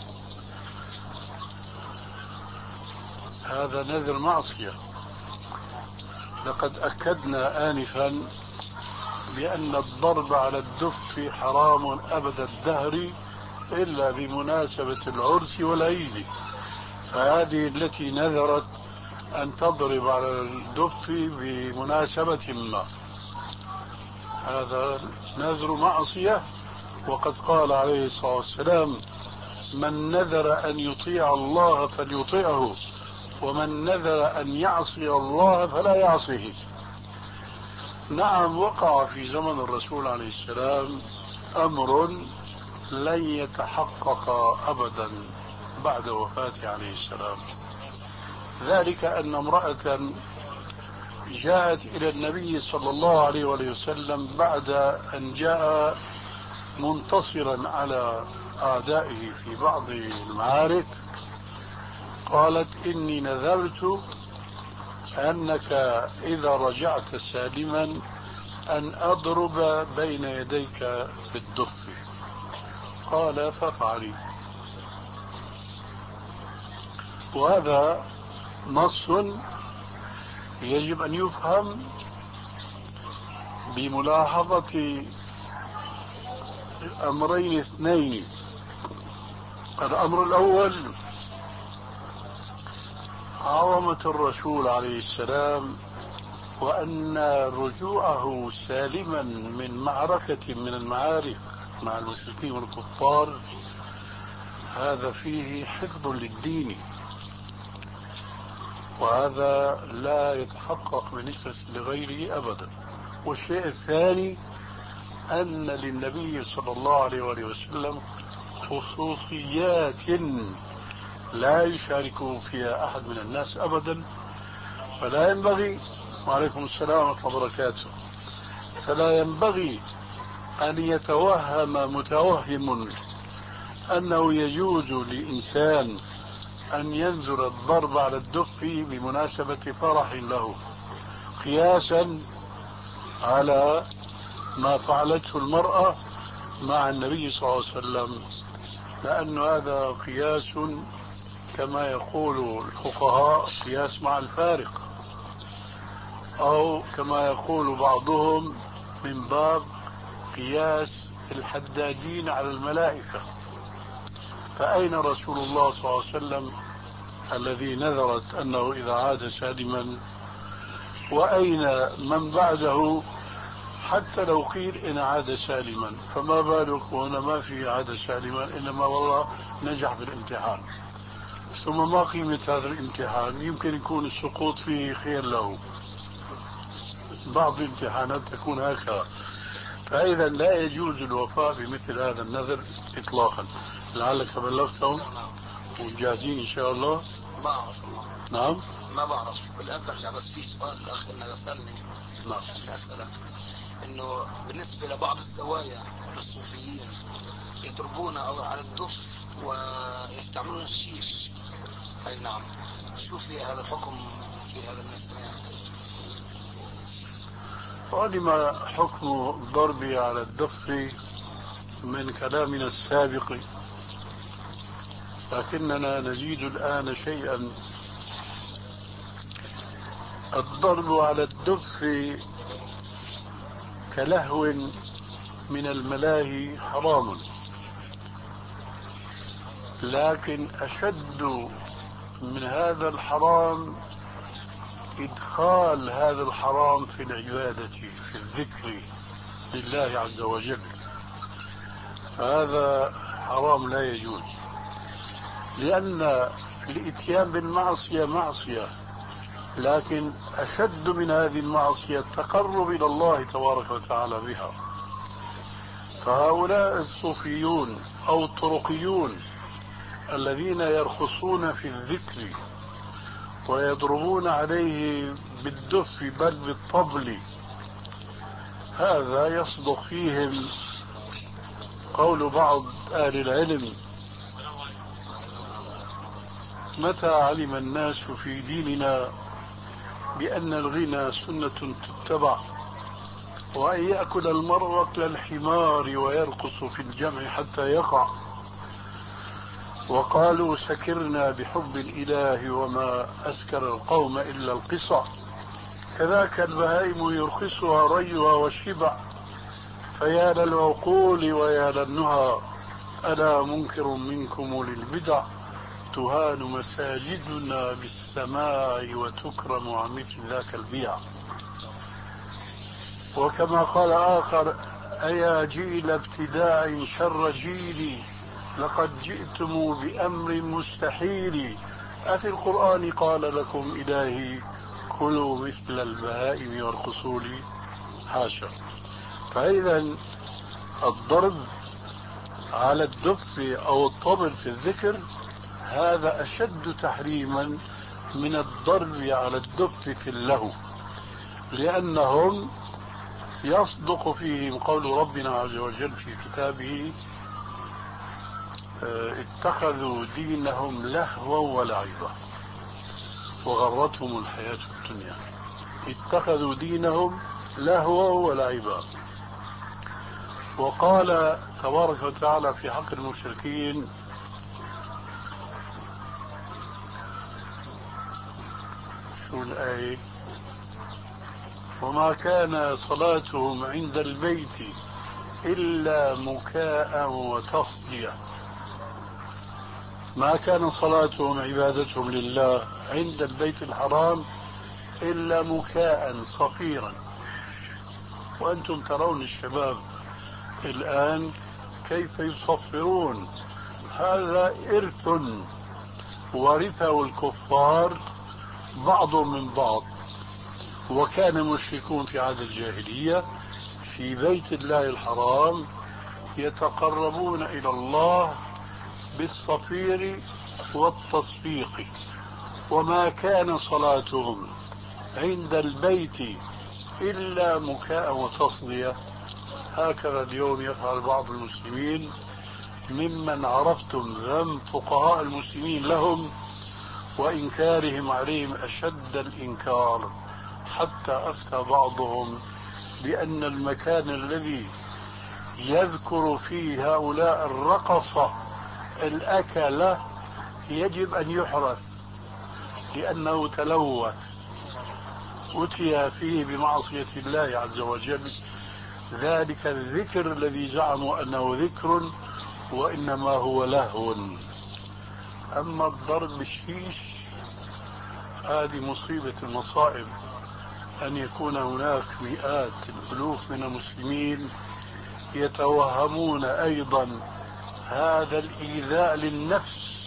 S2: هذا نذر معصية. لقد أكدنا آنفا بأن الضرب على الدف حرام أبد الدهر إلا بمناسبة العرس والعيد، فهذه التي نذرت أن تضرب على الدف بمناسبة ما، هذا نذر معصية. وقد قال عليه الصلاة والسلام: من نذر أن يطيع الله فليطيعه، ومن نذر أن يعصي الله فلا يعصيه. نعم، وقع في زمن الرسول عليه السلام أمر لن يتحقق أبدا بعد وفاته عليه السلام، ذلك أن امرأة جاءت إلى النبي صلى الله عليه وسلم بعد أن جاء منتصرا على أعدائه في بعض المعارك، قالت: إني نذرت أنك إذا رجعت سالما أن أضرب بين يديك بالدف. قال: فافعلي. وهذا نص يجب أن يفهم بملاحظة أمرين اثنين. الأمر الأول: عظمة الرسول عليه السلام، وأن رجوعه سالما من معركة من المعارك مع المشركين والكفار هذا فيه حفظ للدين، وهذا لا يتحقق بالنسبة لغيره أبدا. والشيء الثاني أن للنبي صلى الله عليه وآله وسلم خصوصيات لا يشاركه فيها أحد من الناس أبدا، فلا ينبغي، وعليكم السلام ورحمة الله وبركاته، فلا ينبغي أن يتوهم متوهم أنه يجوز لإنسان أن ينزل الضرب على الدف بمناسبة فرح له، قياسا على ما فعلته المرأة مع النبي صلى الله عليه وسلم، لأن هذا قياس كما يقول الفقهاء قياس مع الفارق، أو كما يقول بعضهم من باب قياس الحدادين على الملائكة. فأين رسول الله صلى الله عليه وسلم الذي نذرت أنه إذا عاد سالما، وأين من بعده حتى لو قيل إن عاد سالما، فما بالك وهنا ما في عاد سالما، إنما والله نجح في الامتحان. ثم ما قيمة هذا الامتحان؟ يمكن يكون السقوط فيه خير له، بعض الامتحانات تكون هكذا. فإذا لا يجوز الوفاء بمثل هذا النذر إطلاقا. لعلك بلغتهم وجاهزين إن شاء الله.
S5: ما أعرف.
S2: نعم
S5: ما بعرف بالآن برجع، بس في سؤال الأخ إنه يسألني.
S2: نعم.
S5: أسألك إنه بالنسبة لبعض الزوايا للصوفيين يضربون على الدف ويستعملون الشيش. أي نعم، شو في هذا الحكم في هذا المسألة؟
S2: وعلم حكم الضرب على الدف من كلامنا السابق، لكننا نزيد الآن شيئا. الضرب على الدف كلهو من الملاهي حرام، لكن أشد من هذا الحرام إدخال هذا الحرام في العبادة، في الذكر لله عز وجل، فهذا حرام لا يجوز. لأن الإتيان بالمعصية معصية، لكن أشد من هذه المعصية التقرب إلى الله تبارك وتعالى بها. فهؤلاء الصوفيون أو الطرقيون الذين يرخصون في الذكر ويضربون عليه بالدف بل بالطبل، هذا يصدق فيهم قول بعض أهل العلم: متى علم الناس في ديننا بأن الغنى سنة تتبع، وأن يأكل المرء أكل الحمار ويرقص في الجمع حتى يقع، وقالوا سكرنا بحب الإله وما أسكر القوم إلا القصع، كذاك البهائم يرخصها ريها والشبع، فيا للعقول ويا للنهى، ألا منكر منكم للبدع، تهان مساجدنا بالسماء وتكرم عن مثل ذاك البيع. وكما قال آخر: أيا جيل ابتداع شر جيلي، لقد جئتم بأمر مستحيل، أفي القرآن قال لكم إلهي كلوا مثل البهائم وارقصوا لي؟ حاشا. فإذا الضرب على الدف أو الطبل في الذكر هذا أشد تحريما من الضرب على الدف في اللهو، لأنهم يصدق فيهم قول ربنا عز وجل في كتابه: اتخذوا دينهم لهوا ولعبا وغرتهم الحياة الدنيا. اتخذوا دينهم لهوا ولعبا. وقال تبارك وتعالى في حق المشركين: شو الآية؟ وما كان صلاتهم عند البيت إلا مكاء وتصدية. ما كان صلاتهم عبادتهم لله عند البيت الحرام إلا مكاء صفيرا. وأنتم ترون الشباب الآن كيف يصفرون هذا إرث ورثه الكفار بعضهم من بعض. وكان المشركون في عهد الجاهلية في بيت الله الحرام يتقربون إلى الله بالصفير والتصفيق، وما كان صلاتهم عند البيت إلا مكاء وتصدية. هكذا اليوم يفعل بعض المسلمين ممن عرفتم ذم فقهاء المسلمين لهم وإنكارهم عليهم أشد الإنكار، حتى أفتى بعضهم بأن المكان الذي يذكر فيه هؤلاء الرقصة الأكلة يجب أن يحرث لأنه تلوث، أتي فيه بمعصية الله عز وجل. ذلك الذكر الذي زعموا أنه ذكر وإنما هو لهو. أما الضرب بالشيش هذه مصيبة المصائب، أن يكون هناك مئات الألوف من المسلمين يتوهمون أيضا هذا الإيذاء للنفس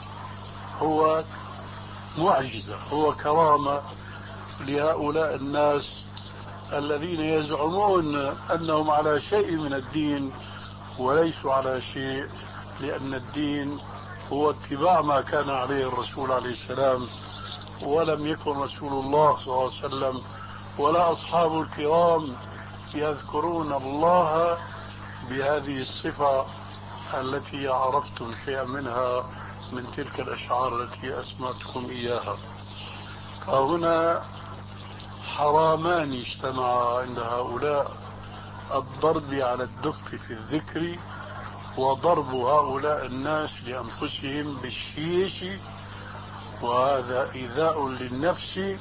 S2: هو معجزة، هو كرامة لهؤلاء الناس الذين يزعمون أنهم على شيء من الدين وليسوا على شيء، لأن الدين هو اتباع ما كان عليه الرسول عليه السلام، ولم يكن رسول الله صلى الله عليه وسلم ولا أصحاب الكرام يذكرون الله بهذه الصفة التي عرفتم شيئا منها من تلك الأشعار التي أسمعتكم إياها. فهنا حرامان اجتمعا عند هؤلاء: الضرب على الدف في الذكر، وضرب هؤلاء الناس لأنفسهم بالشيش، وهذا إيذاء للنفس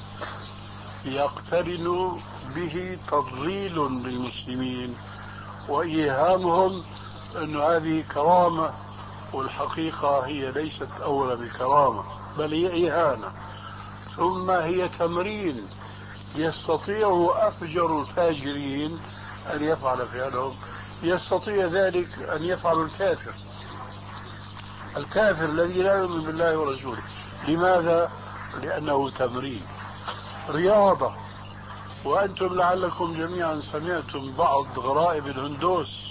S2: يقترن به تضليل للمسلمين وإيهامهم أن هذه كرامة، والحقيقة هي ليست أولا بكرامة بل هي إهانة، ثم هي تمرين يستطيع أفجر الفاجرين أن يفعل فعلهم، يستطيع ذلك أن يفعل الكافر الكافر الذي لا يؤمن بالله ورسوله. لماذا؟ لأنه تمرين، رياضة. وأنتم لعلكم جميعا سمعتم بعض غرائب الهندوس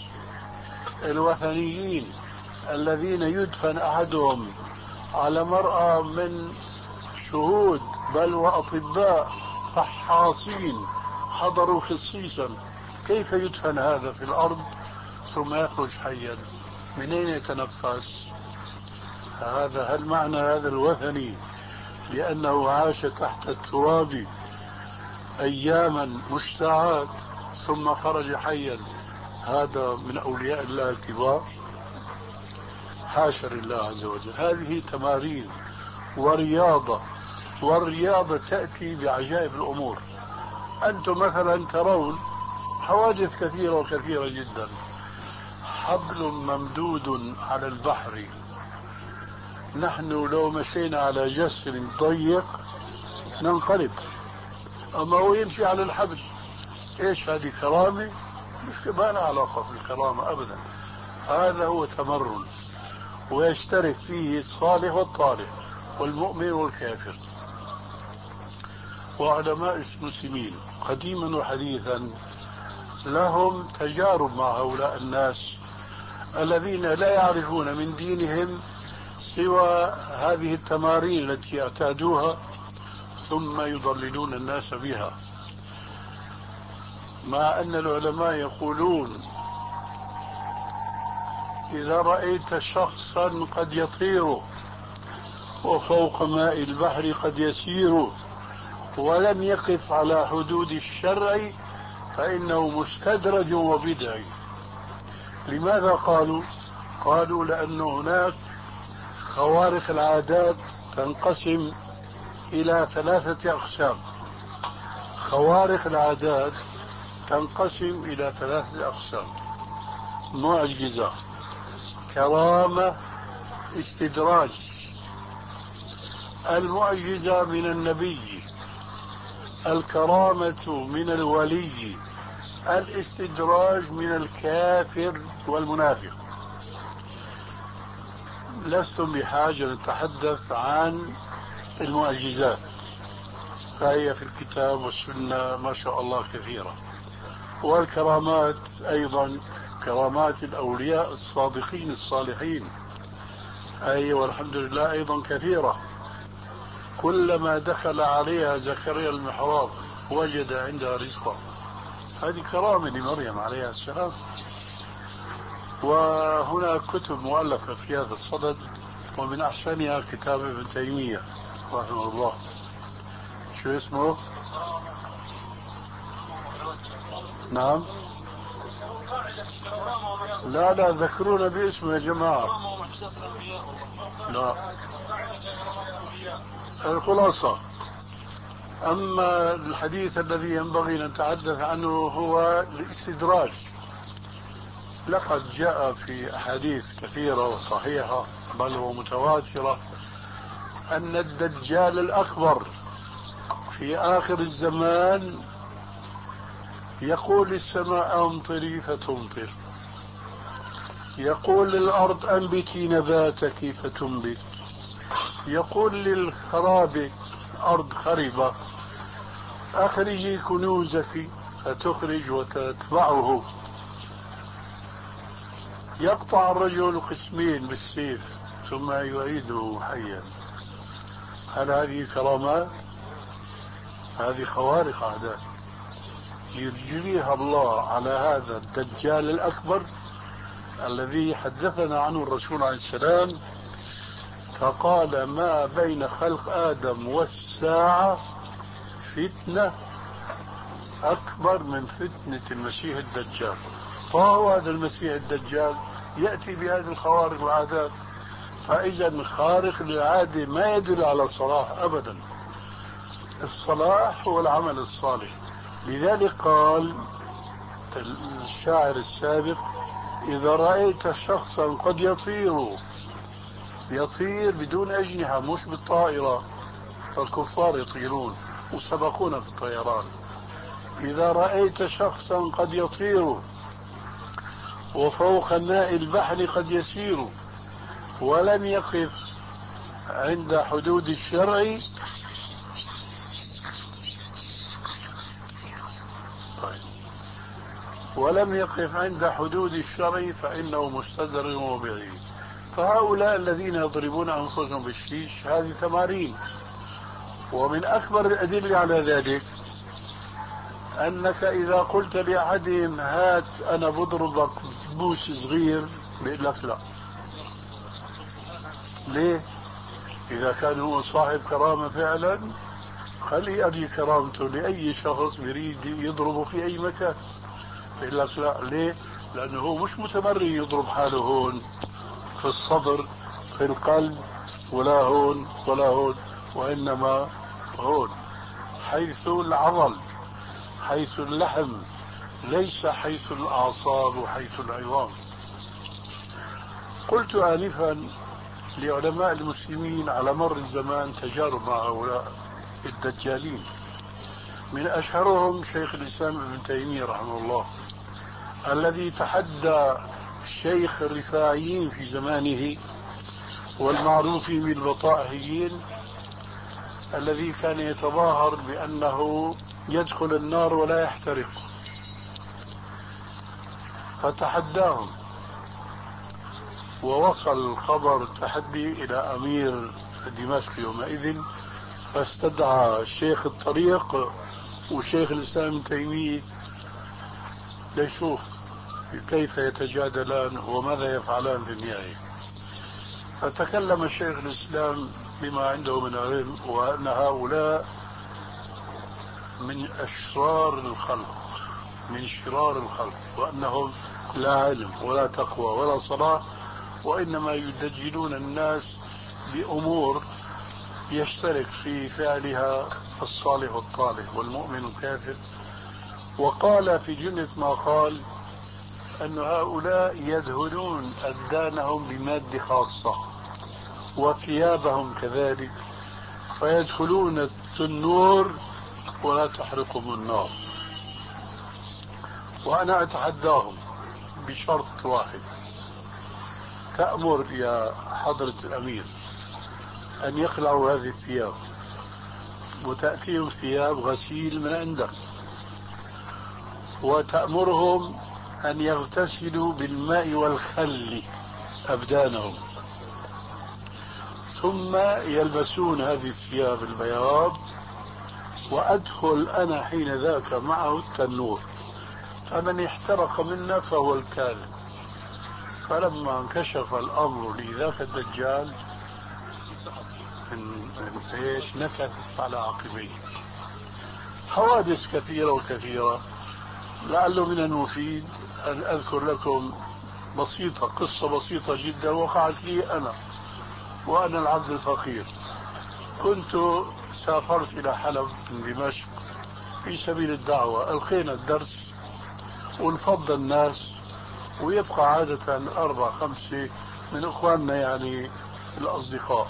S2: الوثنيين الذين يدفن أحدهم على مرأى من شهود بل وأطباء فحاصين حضروا خصيصا كيف يدفن هذا في الأرض ثم يخرج حيا، منين يتنفس هذا؟ هل معنى هذا الوثني لأنه عاش تحت التراب أياما مشتعات ثم خرج حيا هذا من أولياء الله الكبار؟ حاشا لله عز وجل. هذه تمارين ورياضة، والرياضة تأتي بعجائب الأمور. أنتم مثلا ترون حوادث كثيرة وكثيرة جدا، حبل ممدود على البحر، نحن لو مشينا على جسر ضيق ننقلب، أما هو يمشي على الحبل. إيش هذه؟ كرامة؟ مش ما لها علاقة بالكرامة أبدا. هذا هو تمرن، ويشترك فيه الصالح والطالح والمؤمن والكافر. وعلماء المسلمين قديما وحديثا لهم تجارب مع هؤلاء الناس الذين لا يعرفون من دينهم سوى هذه التمارين التي اعتادوها ثم يضللون الناس بها. مع أن العلماء يقولون إذا رأيت شخصا قد يطير وفوق ماء البحر قد يسير ولم يقف على حدود الشرع فإنه مستدرج وبدعي. لماذا قالوا؟ قالوا لأن هناك خوارق العادات تنقسم إلى ثلاثة أقسام. خوارق العادات تنقسم إلى ثلاثة أقسام: معجزة، كرامة، استدراج. المعجزة من النبي، الكرامة من الولي، الاستدراج من الكافر والمنافق. لستم بحاجة نتحدث عن المعجزات، فهي في الكتاب والسنة ما شاء الله كثيرة، والكرامات أيضا كرامات الأولياء الصادقين الصالحين هي والحمد لله أيضا كثيرة. كلما دخل عليها زكريا المحراب وجد عندها رزقا، هذه كرامة لمريم عليها السلام. وهناك كتب مؤلفة في هذا الصدد، ومن أحسنها كتاب ابن تيمية رحمه الله، شو اسمه؟ نعم، لا لا ذكرونا باسمه يا جماعة. لا، الخلاصة، أما الحديث الذي ينبغي أن نتحدث عنه هو الاستدراج. لقد جاء في أحاديث كثيرة وصحيحة بل ومتواترة أن الدجال الأكبر في آخر الزمان يقول للسماء أمطري فتمطر، يقول للأرض أنبتي نباتك فتنبت، يقول للخراب أرض خربة أخرجي كنوزك فتخرج وتتبعه، يقطع الرجل قسمين بالسيف ثم يعيده حيا. هل هذه كرامات؟ هذه خوارق عادات يجريها الله على هذا الدجال الأكبر الذي حدثنا عنه الرسول عليه السلام، فقال ما بين خلق آدم والساعة فتنة أكبر من فتنة المسيح الدجال. فهو هذا المسيح الدجال يأتي بهذه الخوارق والعادات، فإذا خارق للعادة ما يدل على الصلاح أبدا. الصلاح هو العمل الصالح. لذلك قال الشاعر السابق إذا رأيت شخصا قد يطير، يطير بدون أجنحة مش بالطائرة، فالكفار يطيرون وسبقونا في الطيران. إذا رأيت شخصا قد يطير وفوق ماء البحر قد يسير ولم يقف عند حدود الشرع، طيب. ولم يقف عند حدود الشرع فإنه مستدر وبعيد. فهؤلاء الذين يضربون أنفسهم بالشيش هذه تمارين. ومن أكبر الأدلة على ذلك أنك إذا قلت لأحدهم هات أنا بضربك بوس صغير بيقول لك لا. ليه؟ إذا كان هو صاحب كرامة فعلا خليه أري كرامته لأي شخص يريد يضربه في أي مكان، بيقول لك لا. ليه؟ لأنه هو مش متمرن يضرب حاله هون في الصدر في القلب ولا هون ولا هون، وإنما هون حيث العضل حيث اللحم، ليس حيث الأعصاب وحيث العظام. قلت آنفا لعلماء المسلمين على مر الزمان تجارب مع هؤلاء الدجالين، من أشهرهم شيخ الإسلام ابن تيمية رحمه الله، الذي تحدى شيخ الرفاعيين في زمانه والمعروفين بالبطائحيين، الذي كان يتظاهر بأنه يدخل النار ولا يحترق، فتحداهم ووصل الخبر التحدي إلى أمير دمشق يومئذ، فاستدعى شيخ الطريق وشيخ الإسلام ابن تيمية ليشوف كيف يتجادلان وماذا يفعلان في النهاية. فتكلم الشيخ الإسلام بما عنده من علم، وأن هؤلاء من أشرار الخلق من شرار الخلق، وأنهم لا علم ولا تقوى ولا صلاح، وإنما يدجلون الناس بأمور يشترك في فعلها الصالح الطالح والمؤمن الكافر. وقال في جملة ما قال أن هؤلاء يدهنون أبدانهم بمادة خاصة وثيابهم كذلك، فيدخلون التنور ولا تحرقهم النار. وأنا أتحداهم بشرط واحد، تأمر يا حضرة الأمير أن يخلعوا هذه الثياب وتأتيهم ثياب غسيل من عندك، وتأمرهم أن يغتسلوا بالماء والخل أبدانهم، ثم يلبسون هذه الثياب البياض، وأدخل أنا حين ذاك معه التنور، فمن احترق منا فهو الكاذب. فلما انكشف الأمر لذاك الدجال ايش نكثت على عقبيه. حوادث كثيرة وكثيرة. لعله من المفيد أن أذكر لكم بسيطة، قصة بسيطة جدا وقعت لي أنا وأنا العبد الفقير. كنت سافرت إلى حلب من دمشق في سبيل الدعوة، ألقينا الدرس ونفض الناس، ويبقى عادة أربع خمسة من إخواننا يعني الأصدقاء.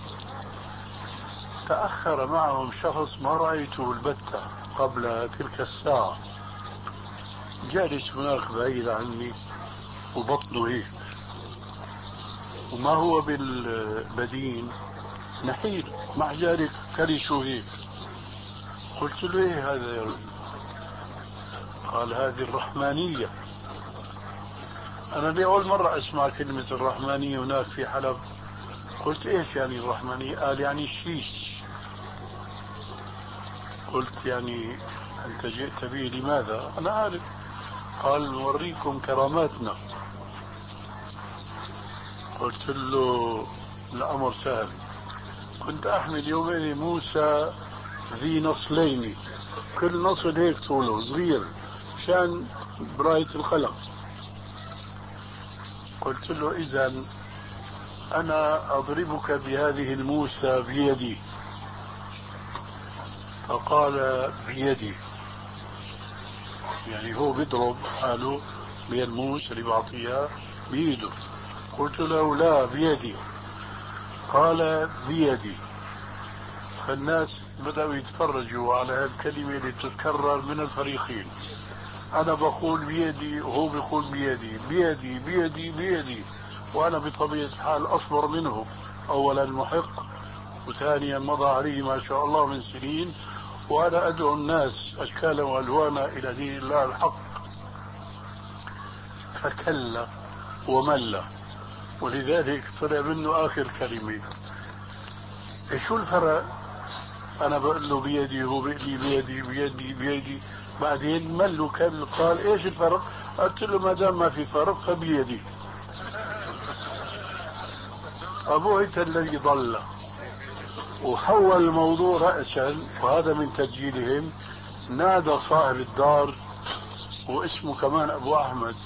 S2: تأخر معهم شخص ما رأيته البتة قبل تلك الساعة، جالس هناك بعيد عني وبطنه هيك، وما هو بالبدين نحيل، مع ذلك كرشه هيك. قلت له ايه هذا يا رجل؟ قال هذه الرحمانية. أنا لأول مرة أسمع كلمة الرحمانية هناك في حلب. قلت إيش يعني الرحمانية؟ قال يعني الشيش. قلت يعني أنت جئت به لماذا؟ أنا عارف. قال نوريكم كراماتنا. قلت له الأمر سهل. كنت أحمل يومين موسى ذي نصلين، كل نصل هيك طوله صغير مشان براية القلم. قلت له إذن أنا أضربك بهذه الموسى بيدي. فقال بيدي، يعني هو بيضرب حاله بالموس اللي بعطيها بيده. قلت له لا بيدي. قال بيدي. فالناس بدأوا يتفرجوا على هالكلمة اللي تتكرر من الفريقين. أنا بقول بيدي وهو بيقول بيدي بيدي بيدي بيدي، وأنا بطبيعة الحال أصبر منه، أولا محق، وثانيا مضى عليه ما شاء الله من سنين، وأنا أدعو الناس أشكالا وألوانا إلى دين الله الحق. فكل ومل، ولذلك طلع منه آخر كلمة. شو الفرق؟ أنا بقول له بيدي هو بيقلي بيدي بيدي بيدي، بعدين مل وكل. قال إيش الفرق؟ قلت له ما دام ما في فرق فبيدي. أبويت الذي ضل وحول الموضوع رأسا، وهذا من تسجيلهم. نادى صاحب الدار واسمه كمان أبو أحمد،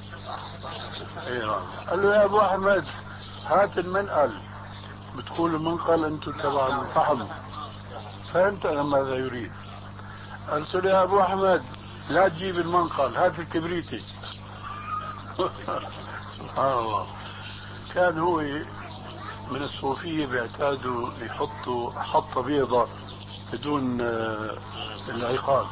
S2: قال له يا أبو أحمد هات المنقل. بتقول المنقل أنتم تبع الفحم. فهمت أنا ماذا يريد. قلت له يا أبو أحمد لا تجيب المنقل، هات الكبريتي. سبحان الله. كان هو من الصوفية بيعتادوا يحطوا حطة بيضة بدون العقال.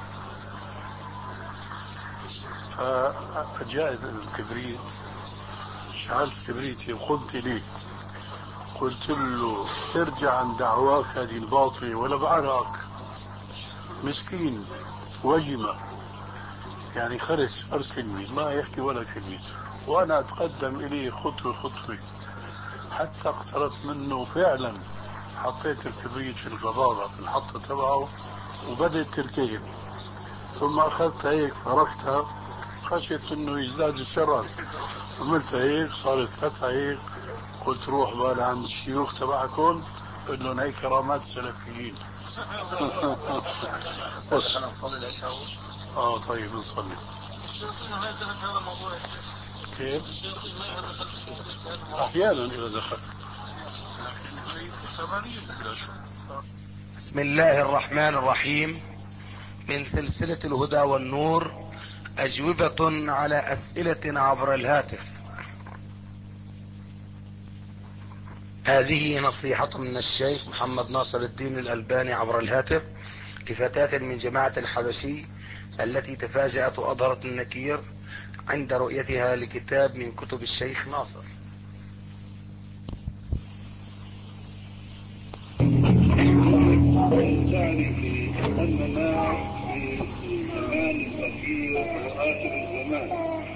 S2: فجاء الكبريت، شعلت كبريتي وقمت ليه. قلت له ارجع عن دعواك هذه الباطلة ولا بعرق. مسكين وجمة يعني خرس فرد كلمة ما يحكي ولا كلمة، وأنا أتقدم إليه خطوة خطوة حتى اقتربت منه. فعلا حطيت الكبريت في القباضة في الحطة تبعه وبدأت تلتهب، ثم أخذتها هيك فركتها خشيت انه يزداد الشرر. عملت هيك صارت فتحة هيك. قلت روح بقى عند الشيوخ تبعكم قل لهم هي كرامات سلفيين. بس
S5: نصلي العشاء.
S2: اه طيب نصلي.
S4: ما يدخل في هذا الموضوع.
S2: كيف؟
S4: الشياطين ما يدخل في هذا الموضوع.
S2: احيانا اذا دخل.
S1: بسم الله الرحمن الرحيم. من سلسلة الهدى والنور، أجوبة على أسئلة عبر الهاتف. هذه نصيحة من الشيخ محمد ناصر الدين الألباني عبر الهاتف لفتاة من جماعة الحبشي التي تفاجأت وأظهرت النكير عند رؤيتها لكتاب من كتب الشيخ ناصر.
S2: سؤالي في أننا في الزمان الأخير وآخر الزمان،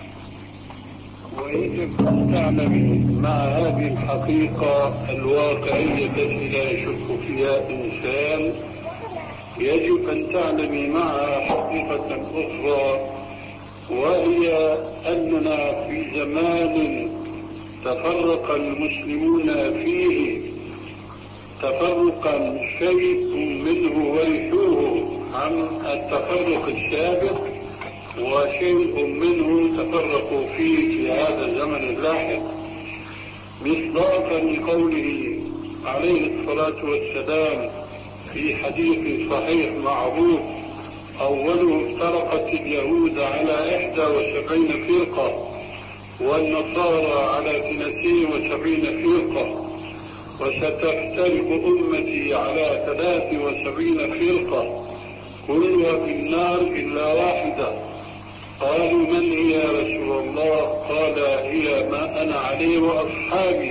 S2: ويجب أن تعلم مع هذه الحقيقة الواقعية التي لا يشك فيها إنسان، يجب أن تعلمي معها حقيقة أخرى، وهي أننا في زمان تفرق المسلمون فيه تفرقا شيء منه ورثوه عن التفرق السابق، وشيء منه تفرقوا فيه في هذا الزمن اللاحق، مصداقا لقوله عليه الصلاة والسلام في حديث صحيح معروف: أوله افترقت اليهود على إحدى وسبعين فرقة والنصارى على اثنتين وسبعين فرقة، وستفترق أمتي على ثلاث وسبعين فرقة كلها في النار إلا واحدة. قالوا: من هي يا رسول الله؟ قال: هي ما أنا عليه وأصحابي.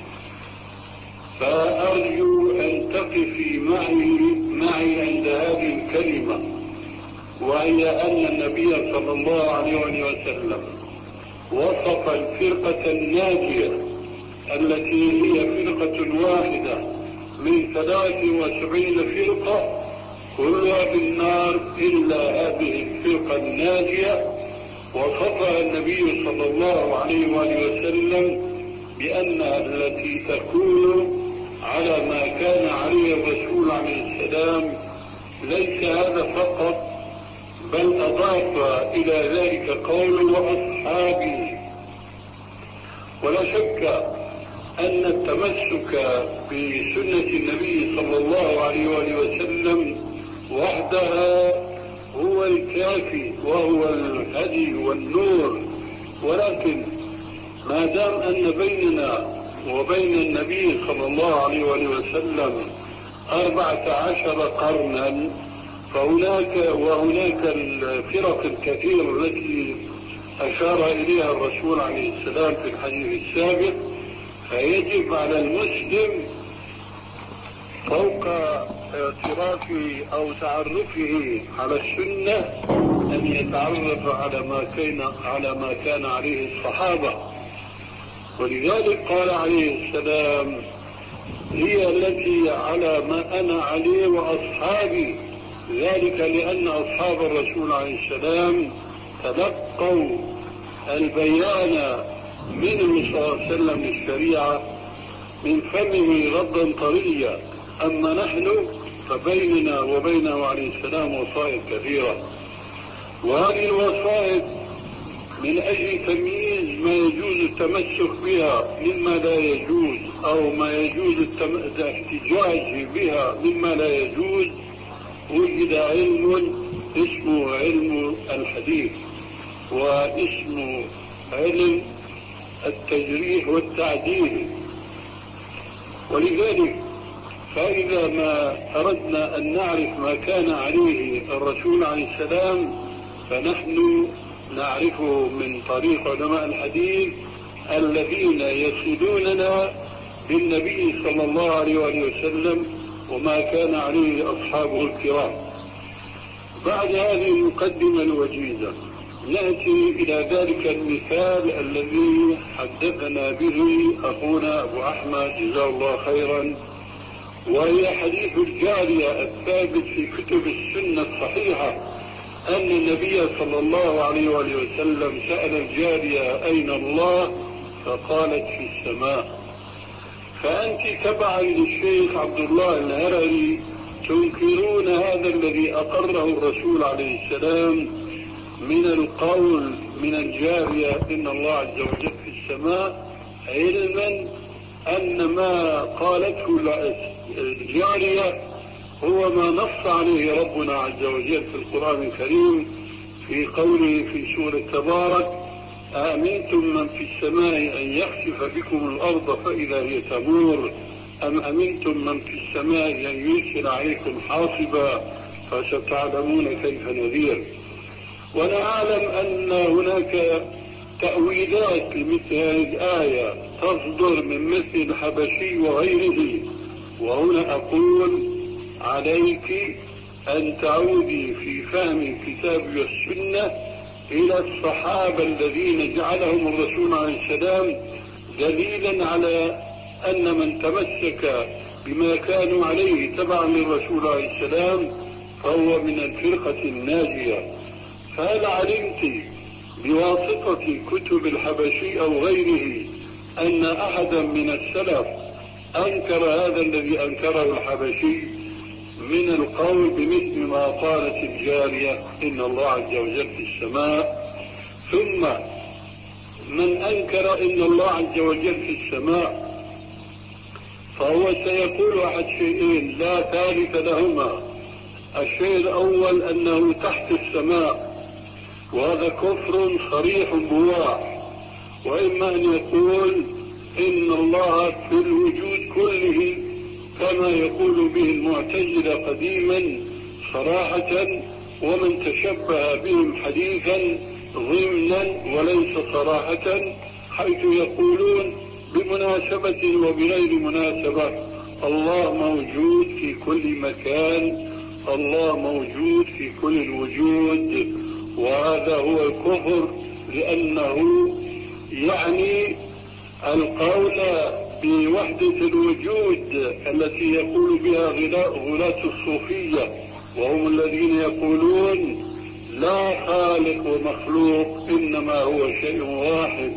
S2: فأرجو أن تقفي معي معي عند هذه الكلمة، وهي أن النبي صلى الله عليه وسلم وصف الفرقة الناجية التي هي فرقة واحدة من ثلاث وسبعين فرقة كلها في النار إلا هذه الفرقة الناجية، وصفها النبي صلى الله عليه وسلم بأنها التي تكون على ما كان عليه الرسول عليه السلام. ليس هذا فقط، بل أضاف إلى ذلك قول: وأصحابي. ولا شك أن التمسك بسنة النبي صلى الله عليه وسلم وحدها هو الكافي وهو الهدي والنور، ولكن ما دام أن بيننا وبين النبي صلى الله عليه وسلم أربعة عشر قرنا، فهناك وهناك الفرق الكثيرة التي أشار إليها الرسول عليه السلام في الحديث السابق، فيجب على المسلم فوق اعترافه أو تعرفه على السنة أن يتعرف على ما كان على ما كان عليه الصحابة. ولذلك قال عليه السلام: هي التي على ما أنا عليه وأصحابي، ذلك لأن أصحاب الرسول عليه السلام تلقوا البيان منه صلى الله عليه وسلم للشريعة من فمه ردا طريا، أما نحن فبيننا وبينه عليه السلام وصائد كثيرة، وهذه الوصائد من أجل تمييز ما يجوز التمسك بها مما لا يجوز، أو ما يجوز الاحتجاج بها مما لا يجوز، وجد علم اسمه علم الحديث، واسمه علم التجريح والتعديل. ولذلك فإذا ما أردنا أن نعرف ما كان عليه الرسول عليه السلام فنحن نعرفه من طريق علماء الحديث الذين يصلوننا بالنبي صلى الله عليه وسلم وما كان عليه أصحابه الكرام. بعد هذه المقدمة الوجيزة نأتي إلى ذلك المثال الذي حدثنا به أخونا أبو أحمد جزاه الله خيرا، وهي حديث الجارية الثابت في كتب السنة الصحيحة أن النبي صلى الله عليه وسلم سأل الجارية: أين الله؟ فقالت: في السماء. فأنت تبعا للشيخ عبد الله الهرري تنكرون هذا الذي أقره الرسول عليه السلام من القول من الجارية إن الله عز وجل في السماء، علما أن ما قالته الجارية هو ما نص عليه ربنا عز وجل في القرآن الكريم في قوله في سورة تبارك: أأمنتم من في السماء أن يخسف بكم الأرض فإذا هي تمور أم أمنتم من في السماء أن يرسل عليكم حاصبا فستعلمون كيف نذير. وأنا أعلم أن هناك تأويلات لمثل هذه الآية تصدر من مثل الحبشي وغيره، وهنا أقول عليك أن تعودي في فهم الكتاب والسنة إلى الصحابة الذين جعلهم الرسول عليه السلام دليلا على أن من تمسك بما كانوا عليه تبعا للرسول عليه السلام فهو من الفرقة الناجية. فهل علمت بواسطة كتب الحبشي أو غيره أن أحدا من السلف أنكر هذا الذي أنكره الحبشي من القول بمثل ما قالت الجارية إن الله عز وجل في السماء؟ ثم من أنكر إن الله عز وجل في السماء فهو سيقول أحد شيئين لا ثالث لهما. الشيء الأول أنه تحت السماء، وهذا كفر صريح بواح. وإما أن يقول إن الله في الوجود كله كما يقول به المعتزلة قديما صراحة، ومن تشبه بهم حديثا ضمنا وليس صراحة، حيث يقولون بمناسبة وبغير مناسبة الله موجود في كل مكان، الله موجود في كل الوجود. وهذا هو الكفر، لأنه يعني القول بوحدة الوجود التي يقول بها غلاة الصوفية، وهم الذين يقولون لا خالق ومخلوق إنما هو شيء واحد،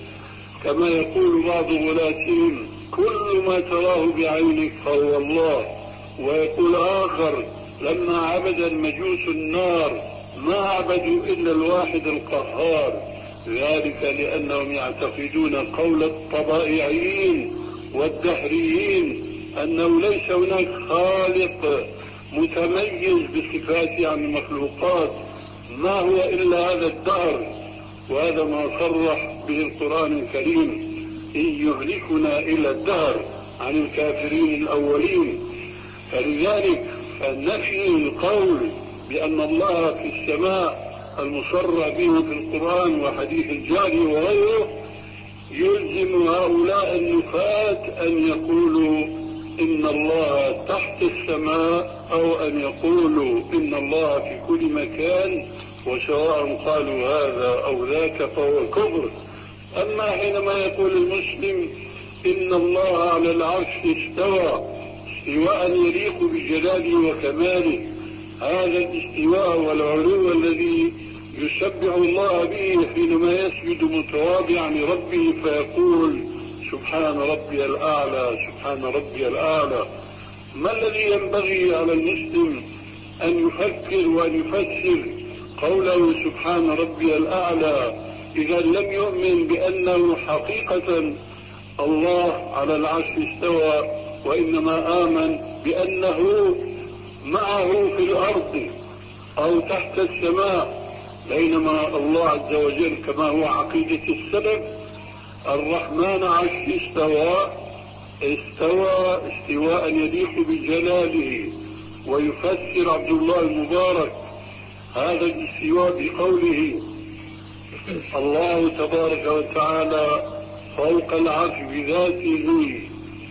S2: كما يقول بعض غلاتهم كل ما تراه بعينك فهو الله. ويقول آخر لما عبد المجوس النار ما عبدوا إلا الواحد القهار، ذلك لأنهم يعتقدون قول الطبائعيين والدهريين أنه ليس هناك خالق متميز بصفاته عن المخلوقات، ما هو إلا هذا الدهر. وهذا ما صرح به القرآن الكريم إن يهلكنا إلا الدهر عن الكافرين الأولين. فلذلك فنفي القول بأن الله في السماء المصرح به في القرآن وحديث الجاري وغيره يلزم هؤلاء النفاة أن يقولوا إن الله تحت السماء، أو أن يقولوا إن الله في كل مكان، وسواء قالوا هذا أو ذاك فهو كفر. أما حينما يقول المسلم إن الله على العرش استوى استواء يليق بجلاله وكماله، هذا الاستواء والعلو الذي يسبح الله به حينما يسجد متواضعا لربه فيقول سبحان ربي الأعلى سبحان ربي الأعلى. ما الذي ينبغي على المسلم أن يفكر وأن يفسر قوله سبحان ربي الأعلى إذا لم يؤمن بأنه حقيقة الله على العرش استوى، وإنما آمن بأنه معه في الأرض أو تحت السماء، بينما الله عز وجل كما هو عقيدة السلف الرحمن عرش استوى استوى استواء يليق بجلاله. ويفسر عبد الله المبارك هذا الاستواء بقوله الله تبارك وتعالى فوق العرش بذاته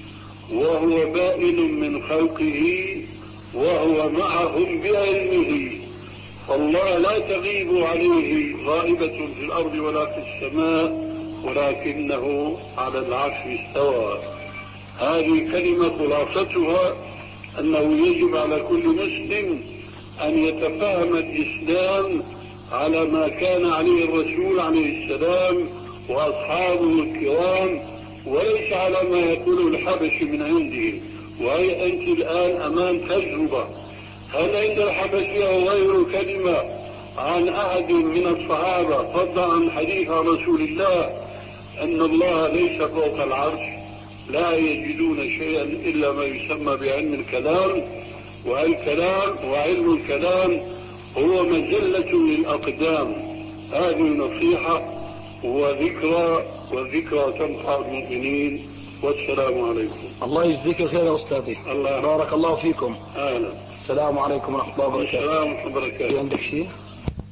S2: وهو بائن من خلقه وهو معهم بعلمه، فالله لا تغيب عليه غائبة في الأرض ولا في السماء ولكنه على العرش استوى. هذه كلمة خلاصتها أنه يجب على كل مسلم أن يتفهم الإسلام على ما كان عليه الرسول عليه السلام وأصحابه الكرام، وليس على ما يقوله الحبش من عنده. وهي أنت الآن أمام تجربة، هل عند الحبشي أو غيره كلمة عن أحد من الصحابة فضلا عن حديث رسول الله أن الله ليس فوق العرش؟ لا يجدون شيئا إلا ما يسمى بعلم الكلام، والكلام وعلم الكلام هو مزلة للأقدام. هذه نصيحة وذكرى، والذكرى تنفع المؤمنين. والسلام عليكم.
S1: الله يجزيك الخير يا أستاذي.
S2: الله
S1: بارك الله فيكم.
S2: أهلا.
S1: السلام عليكم ورحمة الله وبركاته.
S2: السلام ورحمة الله وبركاته.
S1: عندك شيء؟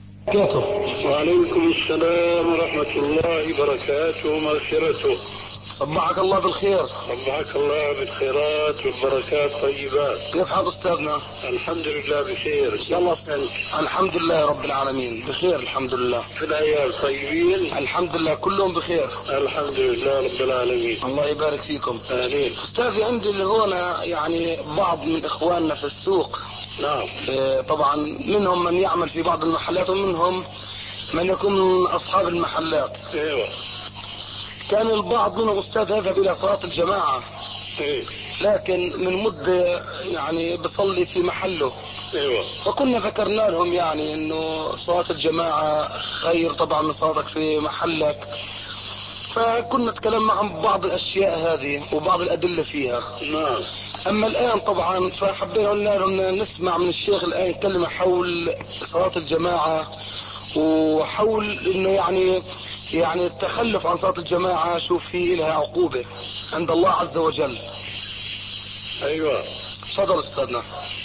S1: كيف؟
S2: وعليكم السلام ورحمة الله وبركاته ومغفرته.
S1: صبحك الله بالخير.
S2: صبحك الله بالخيرات والبركات طيبات.
S1: كيف حال أستاذنا؟
S2: الحمد لله بخير.
S1: إن شاء الله. الحمد لله رب العالمين بخير الحمد لله.
S2: في العيال طيبين؟
S1: الحمد لله كلهم بخير
S2: الحمد لله رب العالمين.
S1: الله يبارك فيكم.
S2: آمين.
S1: أستاذي عندي اللي هنا يعني بعض من إخواننا في السوق.
S2: نعم.
S1: طبعا منهم من يعمل في بعض المحلات ومنهم من يكون من أصحاب المحلات.
S2: ايوه.
S1: كان البعض منهم أستاذ يذهب إلى صلاة الجماعة.
S2: ايه.
S1: لكن من مدة يعني بصلي في محله.
S2: ايوه.
S1: فكنا ذكرنا لهم يعني انه صلاة الجماعة خير طبعا من صلاتك في محلك. فكنا نتكلم معهم ببعض الاشياء هذه وبعض الادلة فيها.
S2: نعم.
S1: اما الان طبعا فحبينا قلنا لهم نسمع من الشيخ الان كلمة حول صلاة الجماعة وحول انه يعني يعني التخلف عن صلاة الجماعة شوف فيه لها عقوبة عند الله عز وجل.
S2: ايوه.
S1: تفضل استاذنا.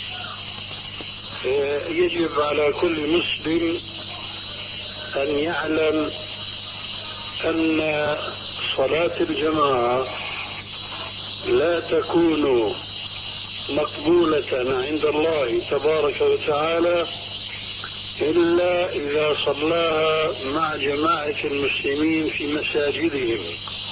S2: يجب على كل مسلم ان يعلم ان صلاة الجماعة لا تكون مقبولة عند الله تبارك وتعالى إلا إذا صلاها مع جماعة المسلمين في مساجدهم،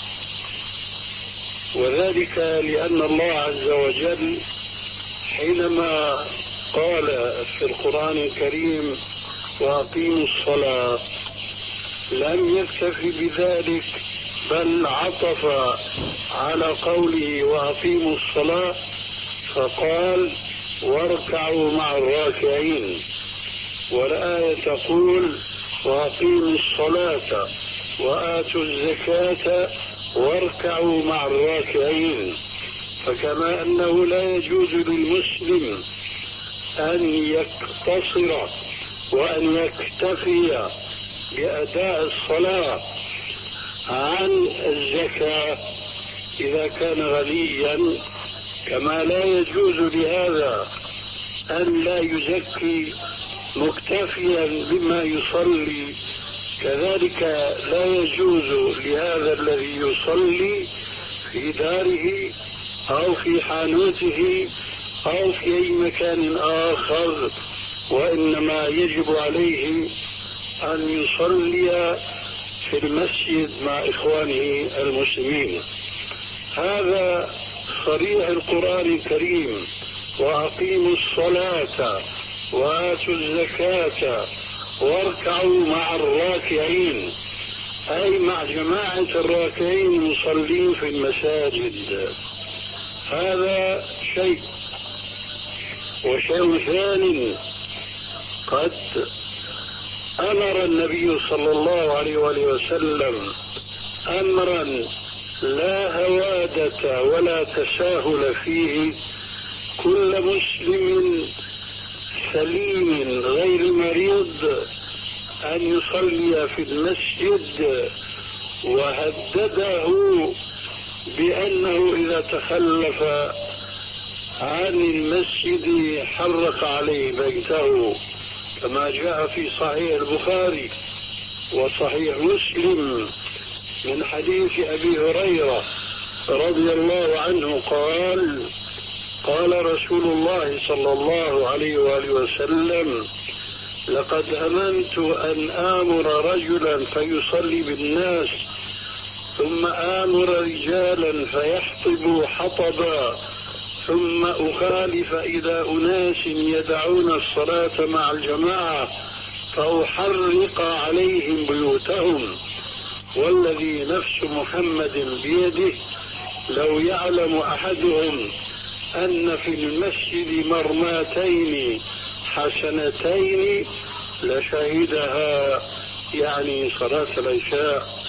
S2: وذلك لأن الله عز وجل حينما قال في القرآن الكريم وأقيموا الصلاة لم يكتفي بذلك بل عطف على قوله وأقيموا الصلاة فقال واركعوا مع الراكعين، والآية تقول وأقيموا الصلاة وآتوا الزكاة واركعوا مع الراكعين. فكما أنه لا يجوز للمسلم أن يقتصر وأن يكتفي بأداء الصلاة عن الزكاة إذا كان غنيا، كما لا يجوز لهذا أن لا يزكي مكتفيا بما يصلي، كذلك لا يجوز لهذا الذي يصلي في داره أو في حانوته أو في أي مكان آخر، وإنما يجب عليه أن يصلي في المسجد مع إخوانه المسلمين. هذا صريح القرآن الكريم وأقيموا الصلاة وآتوا الزكاة واركعوا مع الراكعين، أي مع جماعة الراكعين المصلين في المساجد. هذا شيء. وشيء ثاني، قد أمر النبي صلى الله عليه وآله وسلم أمرا لا هوادة ولا تساهل فيه كل مسلم سليم غير مريض أن يصلي في المسجد، وهدده بأنه إذا تخلف عن المسجد حرق عليه بيته، كما جاء في صحيح البخاري وصحيح مسلم من حديث أبي هريرة رضي الله عنه قال قال رسول الله صلى الله عليه وآله وسلم لقد هممت أن آمر رجلا فيصلي بالناس ثم آمر رجالا فيحطبوا حطبا ثم أخالف إلى أناس يدعون الصلاة مع الجماعة فأحرق عليهم بيوتهم، والذي نفس محمد بيده لو يعلم أحدهم أن في المسجد مرماتين حسنتين لشهدها، يعني صلاة العشاء.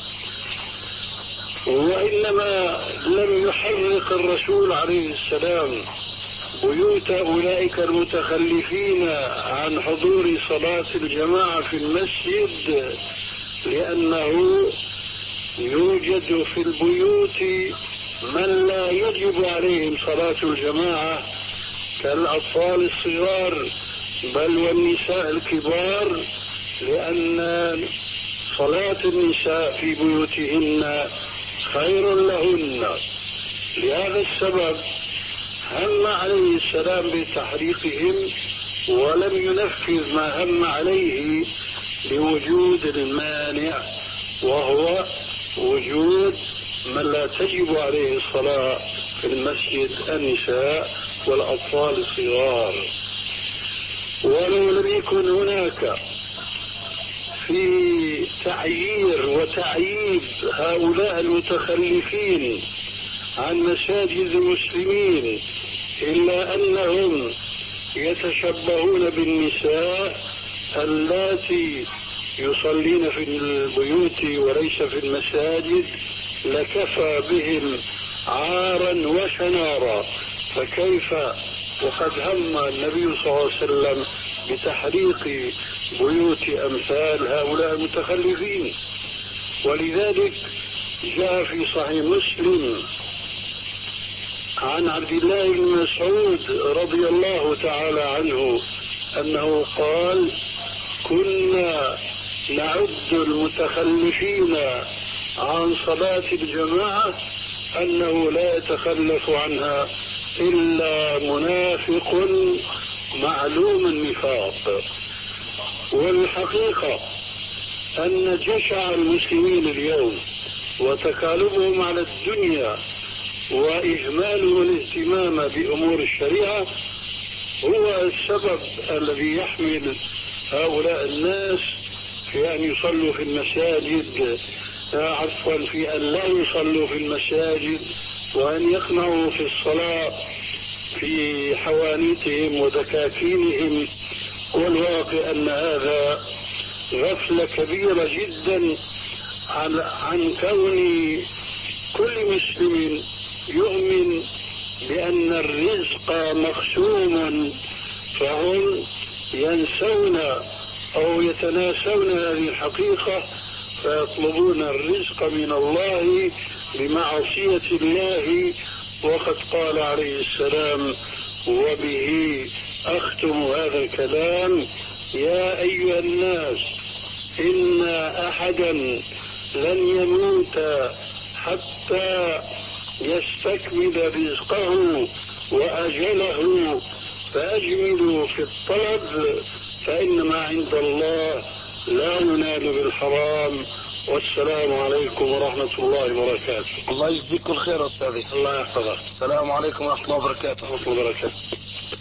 S2: وإنما لم يحرق الرسول عليه السلام بيوت أولئك المتخلفين عن حضور صلاة الجماعة في المسجد لأنه يوجد في البيوت من لا يجب عليهم صلاة الجماعة كالأطفال الصغار بل والنساء الكبار، لأن صلاة النساء في بيوتهن خير لهن. لهذا السبب هم عليه السلام بتحريقهم ولم ينفذ ما هم عليه لوجود المانع، وهو وجود من لا تجب عليه الصلاة في المسجد، النساء والأطفال الصغار. ولو لم يكن هناك في تعيير وتعييب هؤلاء المتخلفين عن مساجد المسلمين إلا أنهم يتشبهون بالنساء اللاتي يصلين في البيوت وليس في المساجد، لكفى بهم عارا وشنارا. فكيف وقد هم النبي صلى الله عليه وسلم بتحريق بيوت أمثال هؤلاء المتخلفين. ولذلك جاء في صحيح مسلم عن عبد الله بن مسعود رضي الله تعالى عنه أنه قال: كنا نعد المتخلفين عن صلاة الجماعة أنه لا يتخلف عنها إلا منافق معلوم النفاق. والحقيقة أن جشع المسلمين اليوم وتكالبهم على الدنيا وإهمالهم الاهتمام بأمور الشريعة هو السبب الذي يحمل هؤلاء الناس في أن يصلوا في المساجد، عفوا في أن لا يصلوا في المساجد، وأن يقنعوا في الصلاة في حوانيتهم ودكاكينهم. والواقع أن هذا غفلة كبيرة جدا عن, عن كون كل مسلم يؤمن بأن الرزق مقسوم، فهم ينسون أو يتناسون هذه الحقيقة فيطلبون الرزق من الله بمعصية الله. وقد قال عليه السلام، وبه أختم هذا الكلام: يا أيها الناس إن أحدا لن يموت حتى يستكمل رزقه وأجله، فأجملوا في الطلب فإن ما عند الله لا ينال بالحرام. والسلام عليكم ورحمة الله وبركاته.
S1: الله يجزيكم الخير أستاذي.
S2: الله يحفظك.
S1: السلام عليكم ورحمة الله وبركاته.
S2: ورحمة الله وبركاته.